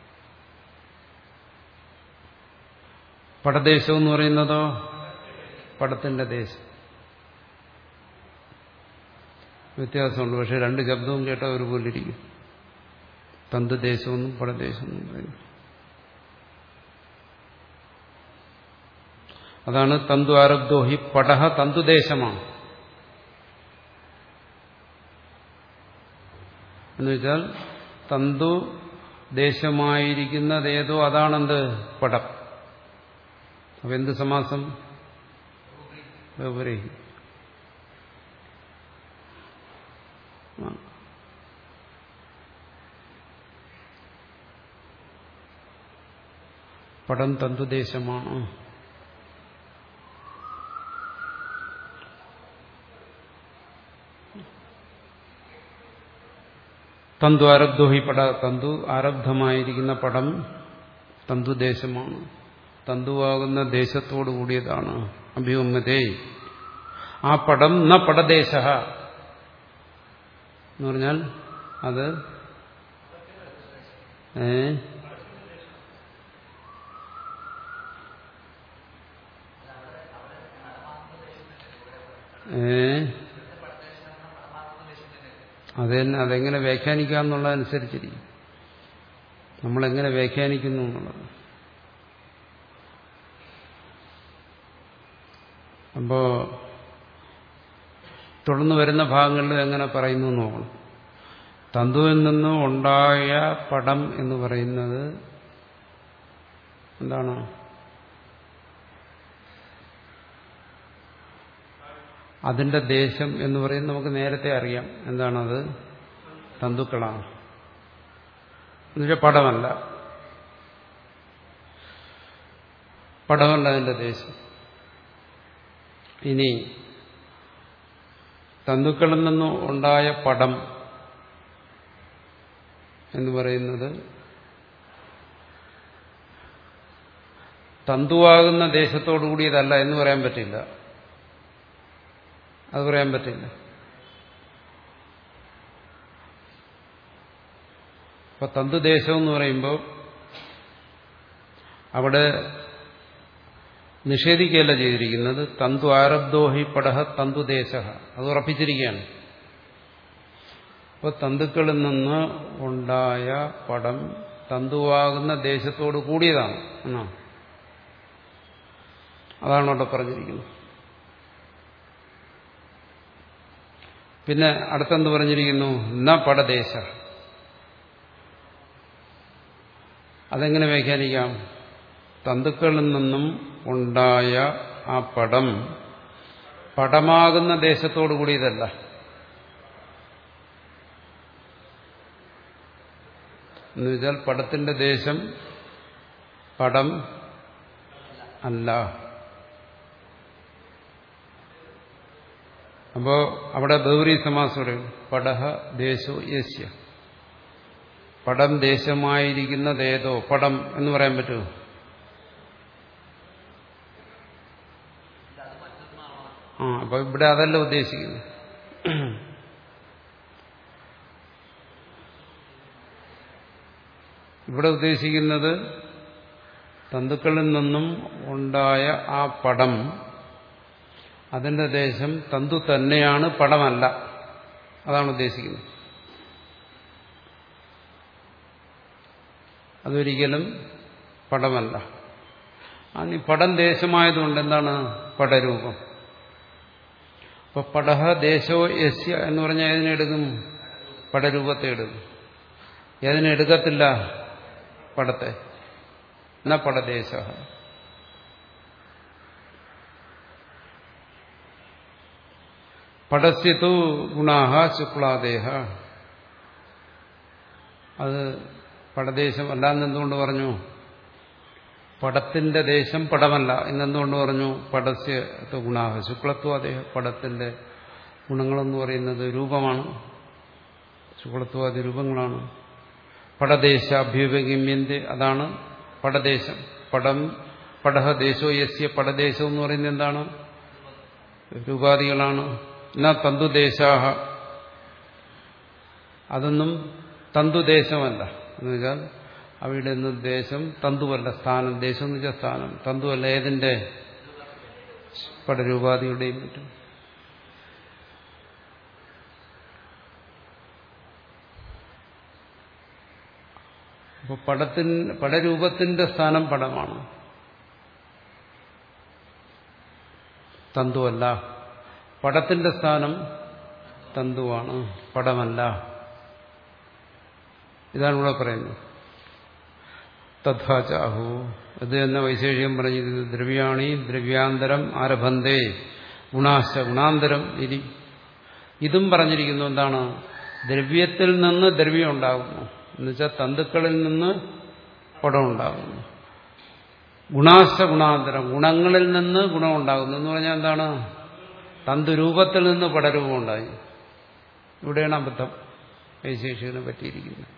പടദേശം എന്ന് പറയുന്നതോ പടത്തിന്റെ ദേശം. വ്യത്യാസമുണ്ട്. പക്ഷെ രണ്ട് ശബ്ദവും കേട്ടാൽ ഒരുപോലെ ഇരിക്കും. തന്തുദേശമെന്നും പടദേശമെന്നും പറയുന്നു. അതാണ് തന്തു ആരബ്ധോ ഹി പടഹ തന്തുദേശമാണ് എന്നുവെച്ചാൽ തന്തു ദേശമായിരിക്കുന്നതേതോ അതാണെന്ത് പടം. അപ്പൊ എന്ത് സമാസം? വ്യവരഹി. പടം തന്തുദേശമാണ്. തന്തു ആരബ്ധോ ഹി പട തന്തു ആരബ്ധമായിരിക്കുന്ന പടം തന്തുദേശമാണ്. തന്തുവാകുന്ന ദേശത്തോടു കൂടിയതാണ്. അഭിഗമ്യതേ ആ പടം ന പടദേശ എന്ന് പറഞ്ഞാൽ അത് ഏ ഏ അതെന്നെ അതെങ്ങനെ വ്യാഖ്യാനിക്കാം എന്നുള്ളതനുസരിച്ചിരിക്കും. നമ്മളെങ്ങനെ വ്യാഖ്യാനിക്കുന്നു എന്നുള്ളത്. അപ്പോ തുടർന്ന് വരുന്ന ഭാഗങ്ങളിൽ എങ്ങനെ പറയുന്നു നോക്കണം. തന്തുവിൽ നിന്ന് ഉണ്ടായ പടം എന്ന് പറയുന്നത് എന്താണ്? അതിന്റെ ദേശം എന്ന് പറയുന്നത് നമുക്ക് നേരത്തെ അറിയാം. എന്താണത്? തന്തുക്കളാണ്. എന്നുവെച്ചാൽ പടമല്ല പടമല്ല അതിന്റെ ദേശം. ഇനി തന്തുക്കളിൽ നിന്നും ഉണ്ടായ പടം എന്ന് പറയുന്നത് തന്തുവാകുന്ന ദേശത്തോടു കൂടിയതല്ല എന്ന് പറയാൻ പറ്റില്ല. അത് പറയാൻ പറ്റില്ല. അപ്പൊ തന്തുദേശം എന്ന് പറയുമ്പോൾ അവിടെ നിഷേധിക്കുകയല്ല ചെയ്തിരിക്കുന്നത്. തന്തു ആരബ്ധോഹി പടഹ തന്തുദേശ, അത് ഉറപ്പിച്ചിരിക്കുകയാണ്. അപ്പോൾ തന്തുക്കളിൽ നിന്ന് ഉണ്ടായ പടം തന്തുവാകുന്ന ദേശത്തോട് കൂടിയതാണ് എന്നാ. അതാണ് അവിടെ പറഞ്ഞിരിക്കുന്നത്. പിന്നെ അടുത്തെന്ത് പറഞ്ഞിരിക്കുന്നു? ന പടദേശ. അതെങ്ങനെ വ്യാഖ്യാനിക്കാം? തന്തുക്കളിൽ നിന്നും ഉണ്ടായ ആ പടം പടമാകുന്ന ദേശത്തോടു കൂടിയതല്ല. എന്നുവെച്ചാൽ പടത്തിന്റെ ദേശം പടം അല്ല. അപ്പോ അവിടെ ബഹുവ്രീ സമാസം പറയും. പടഹ ദേശോ യസ്യ. പടം ദേശമായിരിക്കുന്നതേതോ. പടം എന്ന് പറയാൻ പറ്റുമോ? ആ അപ്പൊ ഇവിടെ അതല്ല ഉദ്ദേശിക്കുന്നത്. ഇവിടെ ഉദ്ദേശിക്കുന്നത് തന്തുക്കളിൽ നിന്നും ഉണ്ടായ ആ പടം, അതിന്റെ ദേശം തന്തു തന്നെയാണ്, പടമല്ല. അതാണ് ഉദ്ദേശിക്കുന്നത്. അതൊരിക്കലും പടമല്ല. ഈ പടം ദേശമായതുകൊണ്ട് എന്താണ്? പടരൂപം. അപ്പൊ പടഹ ദേശോ യസ്യ എന്ന് പറഞ്ഞാൽ ഏതിനെടുക്കും? പടരൂപത്തെ എടുക്കും. ഏതിനെടുക്കത്തില്ല? പടത്തെ. ന പടദേശ. പടസ്യതു ഗുണാഹ ശുക്ലാദേഹ. അത് പടദേശം അല്ലാന്ന് എന്തുകൊണ്ട് പറഞ്ഞു? പടത്തിന്റെ ദേശം പടമല്ല എന്നെന്തുകൊണ്ട് പറഞ്ഞു? പടസ്യതു ഗുണാഹ ശുക്ലത്വാദേഹ. പടത്തിന്റെ ഗുണങ്ങളെന്ന് പറയുന്നത് രൂപമാണ്. ശുക്ലത്വാദി രൂപങ്ങളാണ്. പടദേശ അഭ്യുപഗമ്യന്തി. അതാണ് പടദേശം. പടം പടഹ ദേശോ യസ്യ. പടദേശം എന്ന് പറയുന്നത് എന്താണ്? രൂപാദികളാണ്. ന തന്തുദേശാഹ. അതൊന്നും തന്തുദേശമല്ല. എന്ന് വെച്ചാൽ അവിടെ നിന്ന് ദേശം തന്തുവല്ല, സ്ഥാനം. ദേശം എന്ന് വെച്ചാൽ സ്ഥാനം. തന്തുവല്ല ഏതിന്റെ? പടരൂപാധിയുടെയും മറ്റും. അപ്പോൾ പടത്തിൻ പടരൂപത്തിന്റെ സ്ഥാനം പടമാണ്, തന്തുവല്ല. പടത്തിന്റെ സ്ഥാനം തന്തുവാണ്, പടമല്ല. ഇതാണ് ഇവിടെ പറയുന്നത്. തഥാചാഹു, ഇത് തന്നെ വൈശേഷികം പറഞ്ഞത്. ദ്രവ്യാണി ദ്രവ്യാന്തരം ആരഭന്തേ ഗുണാശ ഗുണാന്തരം ഇതി. ഇതും പറഞ്ഞിരിക്കുന്നു. എന്താണ്? ദ്രവ്യത്തിൽ നിന്ന് ദ്രവ്യം ഉണ്ടാകുന്നു, എന്നുവെച്ചാൽ തന്തുക്കളിൽ നിന്ന് പടം ഉണ്ടാകുന്നു. ഗുണാശ ഗുണാന്തരം, ഗുണങ്ങളിൽ നിന്ന് ഗുണം ഉണ്ടാകുന്നു എന്ന് പറഞ്ഞാൽ എന്താണ്? തന്തുരൂപത്തിൽ നിന്ന് പടരൂപം ഉണ്ടായി. ഇവിടെയാണ് അബദ്ധം വൈശേഷികനെ പറ്റിയിരിക്കുന്നത്.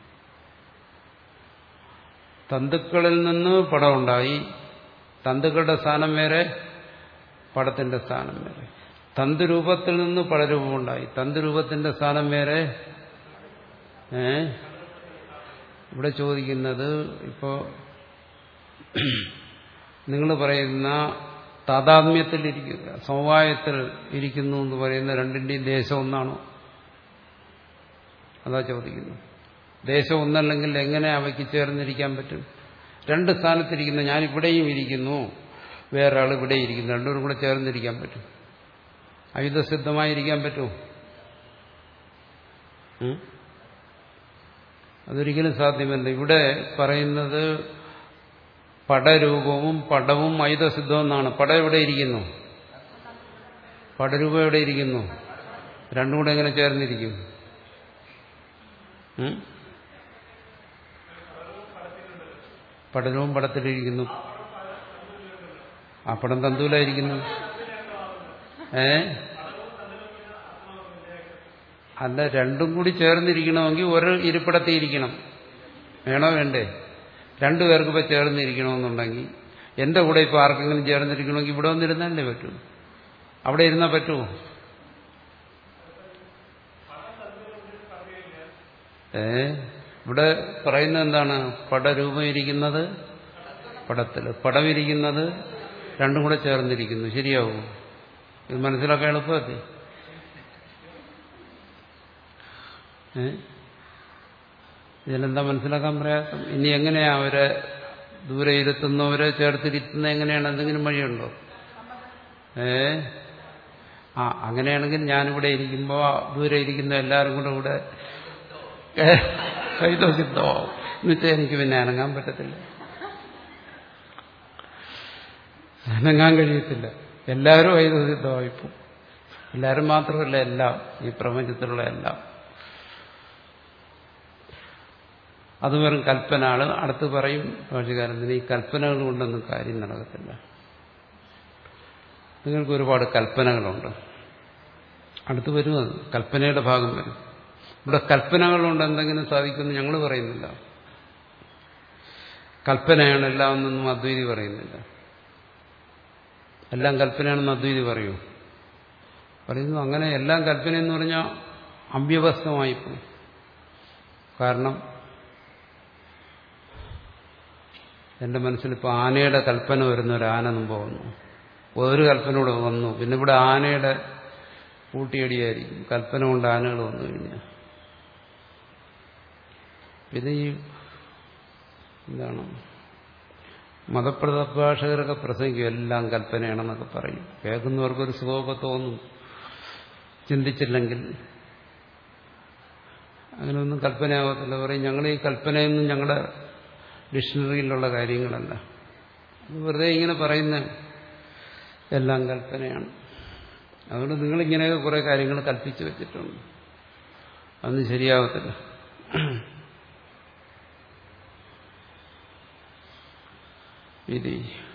തന്തുക്കളിൽ നിന്ന് പടം ഉണ്ടായി. തന്തുക്കളുടെ സ്ഥാനം വേറെ, പടത്തിന്റെ സ്ഥാനം വേറെ. തന്തുരൂപത്തിൽ നിന്ന് പടരൂപം ഉണ്ടായി. തന്തുരൂപത്തിന്റെ സ്ഥാനം വേറെ. ഏ ഇവിടെ ചോദിക്കുന്നത്, ഇപ്പോ നിങ്ങൾ പറയുന്ന താതാത്മ്യത്തിൽ ഇരിക്കുക, സമവായത്തിൽ ഇരിക്കുന്നു എന്ന് പറയുന്ന രണ്ടിന്റെയും ദേശം ഒന്നാണോ? അതാ ചോദിക്കുന്നത്. ദേശം ഒന്നല്ലെങ്കിൽ എങ്ങനെ അവയ്ക്ക് ചേർന്നിരിക്കാൻ പറ്റും? രണ്ട് സ്ഥാനത്തിരിക്കുന്നു. ഞാനിവിടെയും ഇരിക്കുന്നു, വേറൊരാൾ ഇവിടെ ഇരിക്കുന്നു, രണ്ടുപേരും കൂടെ ചേർന്നിരിക്കാൻ പറ്റും? ആയുധസിദ്ധമായിരിക്കാൻ പറ്റുമോ? അതൊരിക്കലും സാധ്യമല്ല. ഇവിടെ പറയുന്നത് പടരൂപവും പടവും ആയുധസിദ്ധം എന്നാണ്. പടം എവിടെ ഇരിക്കുന്നു? പടരൂപം എവിടെ ഇരിക്കുന്നു? രണ്ടും കൂടെ എങ്ങനെ ചേർന്നിരിക്കും? പടരൂപം പടത്തിലിരിക്കുന്നു. ആ പടം തന്തൂലായിരിക്കുന്നു. ഏ അല്ല, രണ്ടും കൂടി ചേർന്നിരിക്കണമെങ്കിൽ ഒരു ഇരിപ്പിടത്തിൽ ഇരിക്കണം. വേണോ വേണ്ടേ? രണ്ടുപേർക്ക് ഇപ്പം ചേർന്നിരിക്കണമെന്നുണ്ടെങ്കിൽ, എന്റെ കൂടെ ഇപ്പം ആർക്കെങ്കിലും ചേർന്നിരിക്കണമെങ്കിൽ ഇവിടെ വന്നിരുന്നല്ലേ പറ്റൂ. അവിടെ ഇരുന്നാൽ പറ്റുമോ? ഏ ഇവിടെ പറയുന്നത് എന്താണ്? പടരൂപം ഇരിക്കുന്നത് പടത്തിൽ, പടം ഇരിക്കുന്നത് രണ്ടും കൂടെ ചേർന്നിരിക്കുന്നു. ശരിയാവും? ഇത് മനസ്സിലാക്കാൻ എളുപ്പമല്ലേ? ഏ ഇതിലെന്താ മനസ്സിലാക്കാൻ പ്രയാസം? ഇനി എങ്ങനെയാ അവരെ ദൂരെ ഇരുത്തുന്നവരെ ചേർത്തിരുത്തുന്ന എങ്ങനെയാണ്? എന്തെങ്കിലും വഴിയുണ്ടോ? ഏ ആ അങ്ങനെയാണെങ്കിൽ ഞാനിവിടെ ഇരിക്കുമ്പോൾ ദൂരെ ഇരിക്കുന്ന എല്ലാവരും കൂടെ ഇവിടെ കൈതോസിദ്ധമാവും. എന്നുവെച്ചാൽ എനിക്ക് പിന്നെ അനങ്ങാൻ പറ്റത്തില്ല, അനങ്ങാൻ കഴിയത്തില്ല. എല്ലാവരും കൈതോസിദ്ധമായിപ്പോ. എല്ലാവരും മാത്രമല്ല, എല്ലാം, ഈ പ്രപഞ്ചത്തിലുള്ള എല്ലാം. അത് വെറും കൽപ്പന. ആള് അടുത്ത് പറയും ഭാഷകാരൻ, ഈ കൽപ്പനകൾ കൊണ്ടൊന്നും കാര്യം നടക്കത്തില്ല. നിങ്ങൾക്ക് ഒരുപാട് കൽപ്പനകളുണ്ട്. അടുത്ത് വരും, അത് കൽപ്പനയുടെ ഭാഗം വരും. ഇവിടെ കൽപ്പനകളുണ്ട് എന്തെങ്കിലും സാധിക്കുമെന്ന് ഞങ്ങൾ പറയുന്നില്ല. കൽപ്പനയാണ് എല്ലാം എന്നൊന്നും അദ്വൈതി പറയുന്നില്ല. എല്ലാം കൽപ്പനയാണെന്ന് അദ്വൈതി പറയൂ? പറയുന്നു അങ്ങനെ എല്ലാം കൽപ്പനയെന്ന് പറഞ്ഞാൽ അവ്യവസ്ഥമായിപ്പോയി. കാരണം എന്റെ മനസ്സിലിപ്പോൾ ആനയുടെ കൽപ്പന വരുന്ന ഒരു ആന മുമ്പ് വന്നു, ഒരു കൽപ്പന കൂടെ വന്നു, പിന്നെ ഇവിടെ ആനയുടെ കൂട്ടിയടിയായിരിക്കും. കൽപ്പന കൊണ്ട് ആനകൾ വന്നു കഴിഞ്ഞാൽ പിന്നെ ഈ എന്താണ് മതപ്രഭാഷകരൊക്കെ പ്രസംഗിക്കും എല്ലാം കൽപ്പനയാണെന്നൊക്കെ പറയും. കേൾക്കുന്നവർക്കൊരു സുഖമൊക്കെ തോന്നും ചിന്തിച്ചില്ലെങ്കിൽ. അങ്ങനെയൊന്നും കൽപ്പനയാകത്തില്ല. പറയും ഞങ്ങൾ ഈ കൽപ്പനയൊന്നും ഞങ്ങളുടെ ഡിക്ഷണറിയിലുള്ള കാര്യങ്ങളല്ല, വെറുതെ ഇങ്ങനെ പറയുന്ന എല്ലാം കൽപ്പനയാണ്. അതുകൊണ്ട് നിങ്ങളിങ്ങനെയൊക്കെ കുറെ കാര്യങ്ങൾ കൽപ്പിച്ചു വെച്ചിട്ടുണ്ട്, അതൊന്നും ശരിയാവത്തില്ല. ഇത്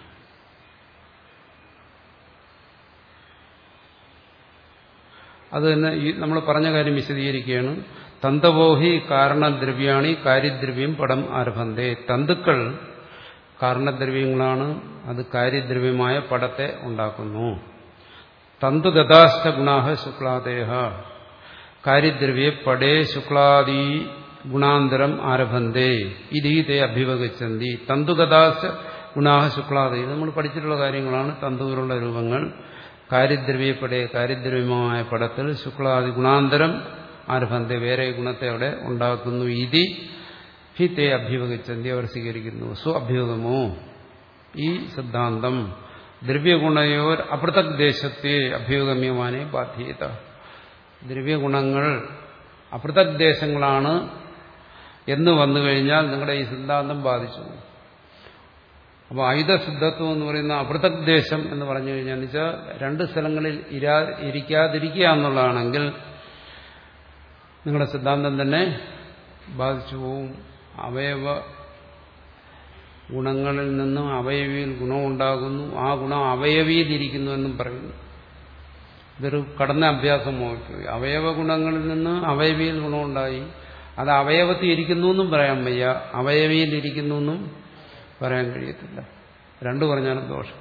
അത് തന്നെ ഈ നമ്മൾ പറഞ്ഞ കാര്യം വിശദീകരിക്കുകയാണ്. തന്തവോഹി കാരണദ്രവ്യാണി കാര്യദ്രവ്യം പടം ആരഭന്തേ. തന്തുക്കൾ കാരണദ്രവ്യങ്ങളാണ്, അത് കാര്യദ്രവ്യമായ പടത്തെ ഉണ്ടാക്കുന്നു. തന്തുഗതാശ്ച ഗുണാഹ ശുക്ലാദേഹ. കാര്യദ്രവ്യെ പടേ ശുക്ലാദി ഗുണാന്തരം ആരഭന്തേ ഇതീതേ അഭ്യുപഗച്ഛന്തി തന്തുഗതാശ ഗുണാഹ ശുക്ലാദി. ഇത് നമ്മൾ പഠിച്ചിട്ടുള്ള കാര്യങ്ങളാണ്. തന്തുവിലുള്ള രൂപങ്ങൾ കാര്യദ്രവ്യപ്പെടെ കാര്യദ്രവ്യമായ പടത്തിൽ ശുക്ലാദി ഗുണാന്തരം ആരഭന്തേ വേറെ ഗുണത്തെ അവിടെ ഉണ്ടാക്കുന്നു. ഇതി ഹി തേ അഭ്യുപഗച്ഛന്തി അവർ സ്വീകരിക്കുന്നു. സ്വ അഭ്യുഗമോ ഈ സിദ്ധാന്തം ദ്രവ്യഗുണയോർ അപൃഥക് ദേശത്തെ അഭ്യുഗമ്യമാനെ ബാധ്യത. ദ്രവ്യഗുണങ്ങൾ അപൃഥക് ദേശങ്ങളാണ് എന്ന് വന്നു കഴിഞ്ഞാൽ നിങ്ങളുടെ ഈ സിദ്ധാന്തം ബാധിച്ചു. അപ്പോൾ ആയുധസിദ്ധത്വം എന്ന് പറയുന്ന അപൃഥക് ദേശം എന്ന് പറഞ്ഞു കഴിഞ്ഞാൽ എന്ന് വെച്ചാൽ രണ്ട് സ്ഥലങ്ങളിൽ ഇരാ ഇരിക്കാതിരിക്കുക എന്നുള്ളതാണെങ്കിൽ നിങ്ങളുടെ സിദ്ധാന്തം തന്നെ ബാധിച്ചു പോവും. അവയവ ഗുണങ്ങളിൽ നിന്നും അവയവിയിൽ ഗുണമുണ്ടാകുന്നു, ആ ഗുണം അവയവിയിൽ ഇരിക്കുന്നു എന്നും പറയുന്നു. ഇതൊരു കടന്ന അഭ്യാസമായി പോയി. അവയവ ഗുണങ്ങളിൽ നിന്ന് അവയവിയിൽ ഗുണമുണ്ടായി, അത് അവയവത്തിൽ ഇരിക്കുന്നു എന്നും പറയാൻ വയ്യ, അവയവിയിൽ ഇരിക്കുന്നു എന്നും പറയാൻ കഴിയത്തില്ല. രണ്ടു പറഞ്ഞാലും ദോഷം.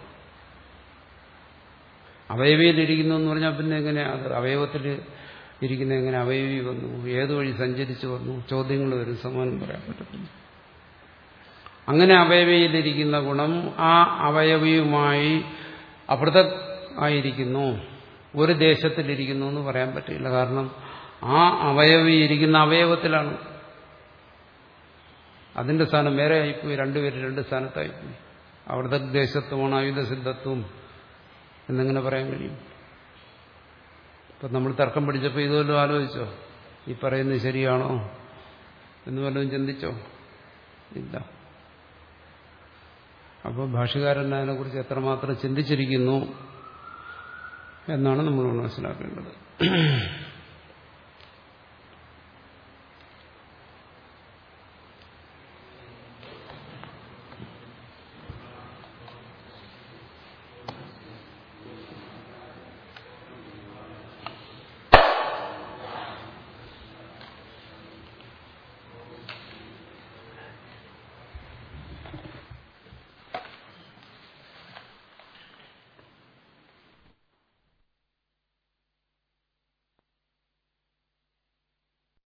അവയവിയിൽ ഇരിക്കുന്നു എന്ന് പറഞ്ഞാൽ പിന്നെ എങ്ങനെ അത് അവയവത്തിൽ ഇരിക്കുന്ന എങ്ങനെ അവയവി വന്നു, ഏതു വഴി സഞ്ചരിച്ചു വന്നു, ചോദ്യങ്ങൾ വരും. സമാനം പറയാൻ പറ്റത്തില്ല. അങ്ങനെ അവയവിയിലിരിക്കുന്ന ഗുണം ആ അവയവിയുമായി അപൃഥക് ആയിരിക്കുന്നു, ഒരു ദേശത്തിലിരിക്കുന്നു എന്ന് പറയാൻ പറ്റില്ല. കാരണം ആ അവയവി ഇരിക്കുന്ന അവയവത്തിലാണ്. അതിന്റെ സ്ഥാനം വേറെ ആയിപ്പോയി. രണ്ടുപേരും രണ്ട് സ്ഥാനത്തായിപ്പോയി. അവിടുത്തെ ദേശത്വമാണ് ആയുധസിദ്ധത്വം എന്നെങ്ങനെ പറയാൻ കഴിയും? ഇപ്പം നമ്മൾ തർക്കം പഠിച്ചപ്പോൾ ഇതുവല്ലതും ആലോചിച്ചോ? ഈ പറയുന്നത് ശരിയാണോ എന്ന് വല്ലതും ചിന്തിച്ചോ? ഇല്ല. അപ്പോൾ ഭാഷ്യകാരൻ അതിനെക്കുറിച്ച് എത്രമാത്രം ചിന്തിച്ചിരിക്കുന്നു എന്നാണ് നമ്മൾ മനസ്സിലാക്കേണ്ടത്.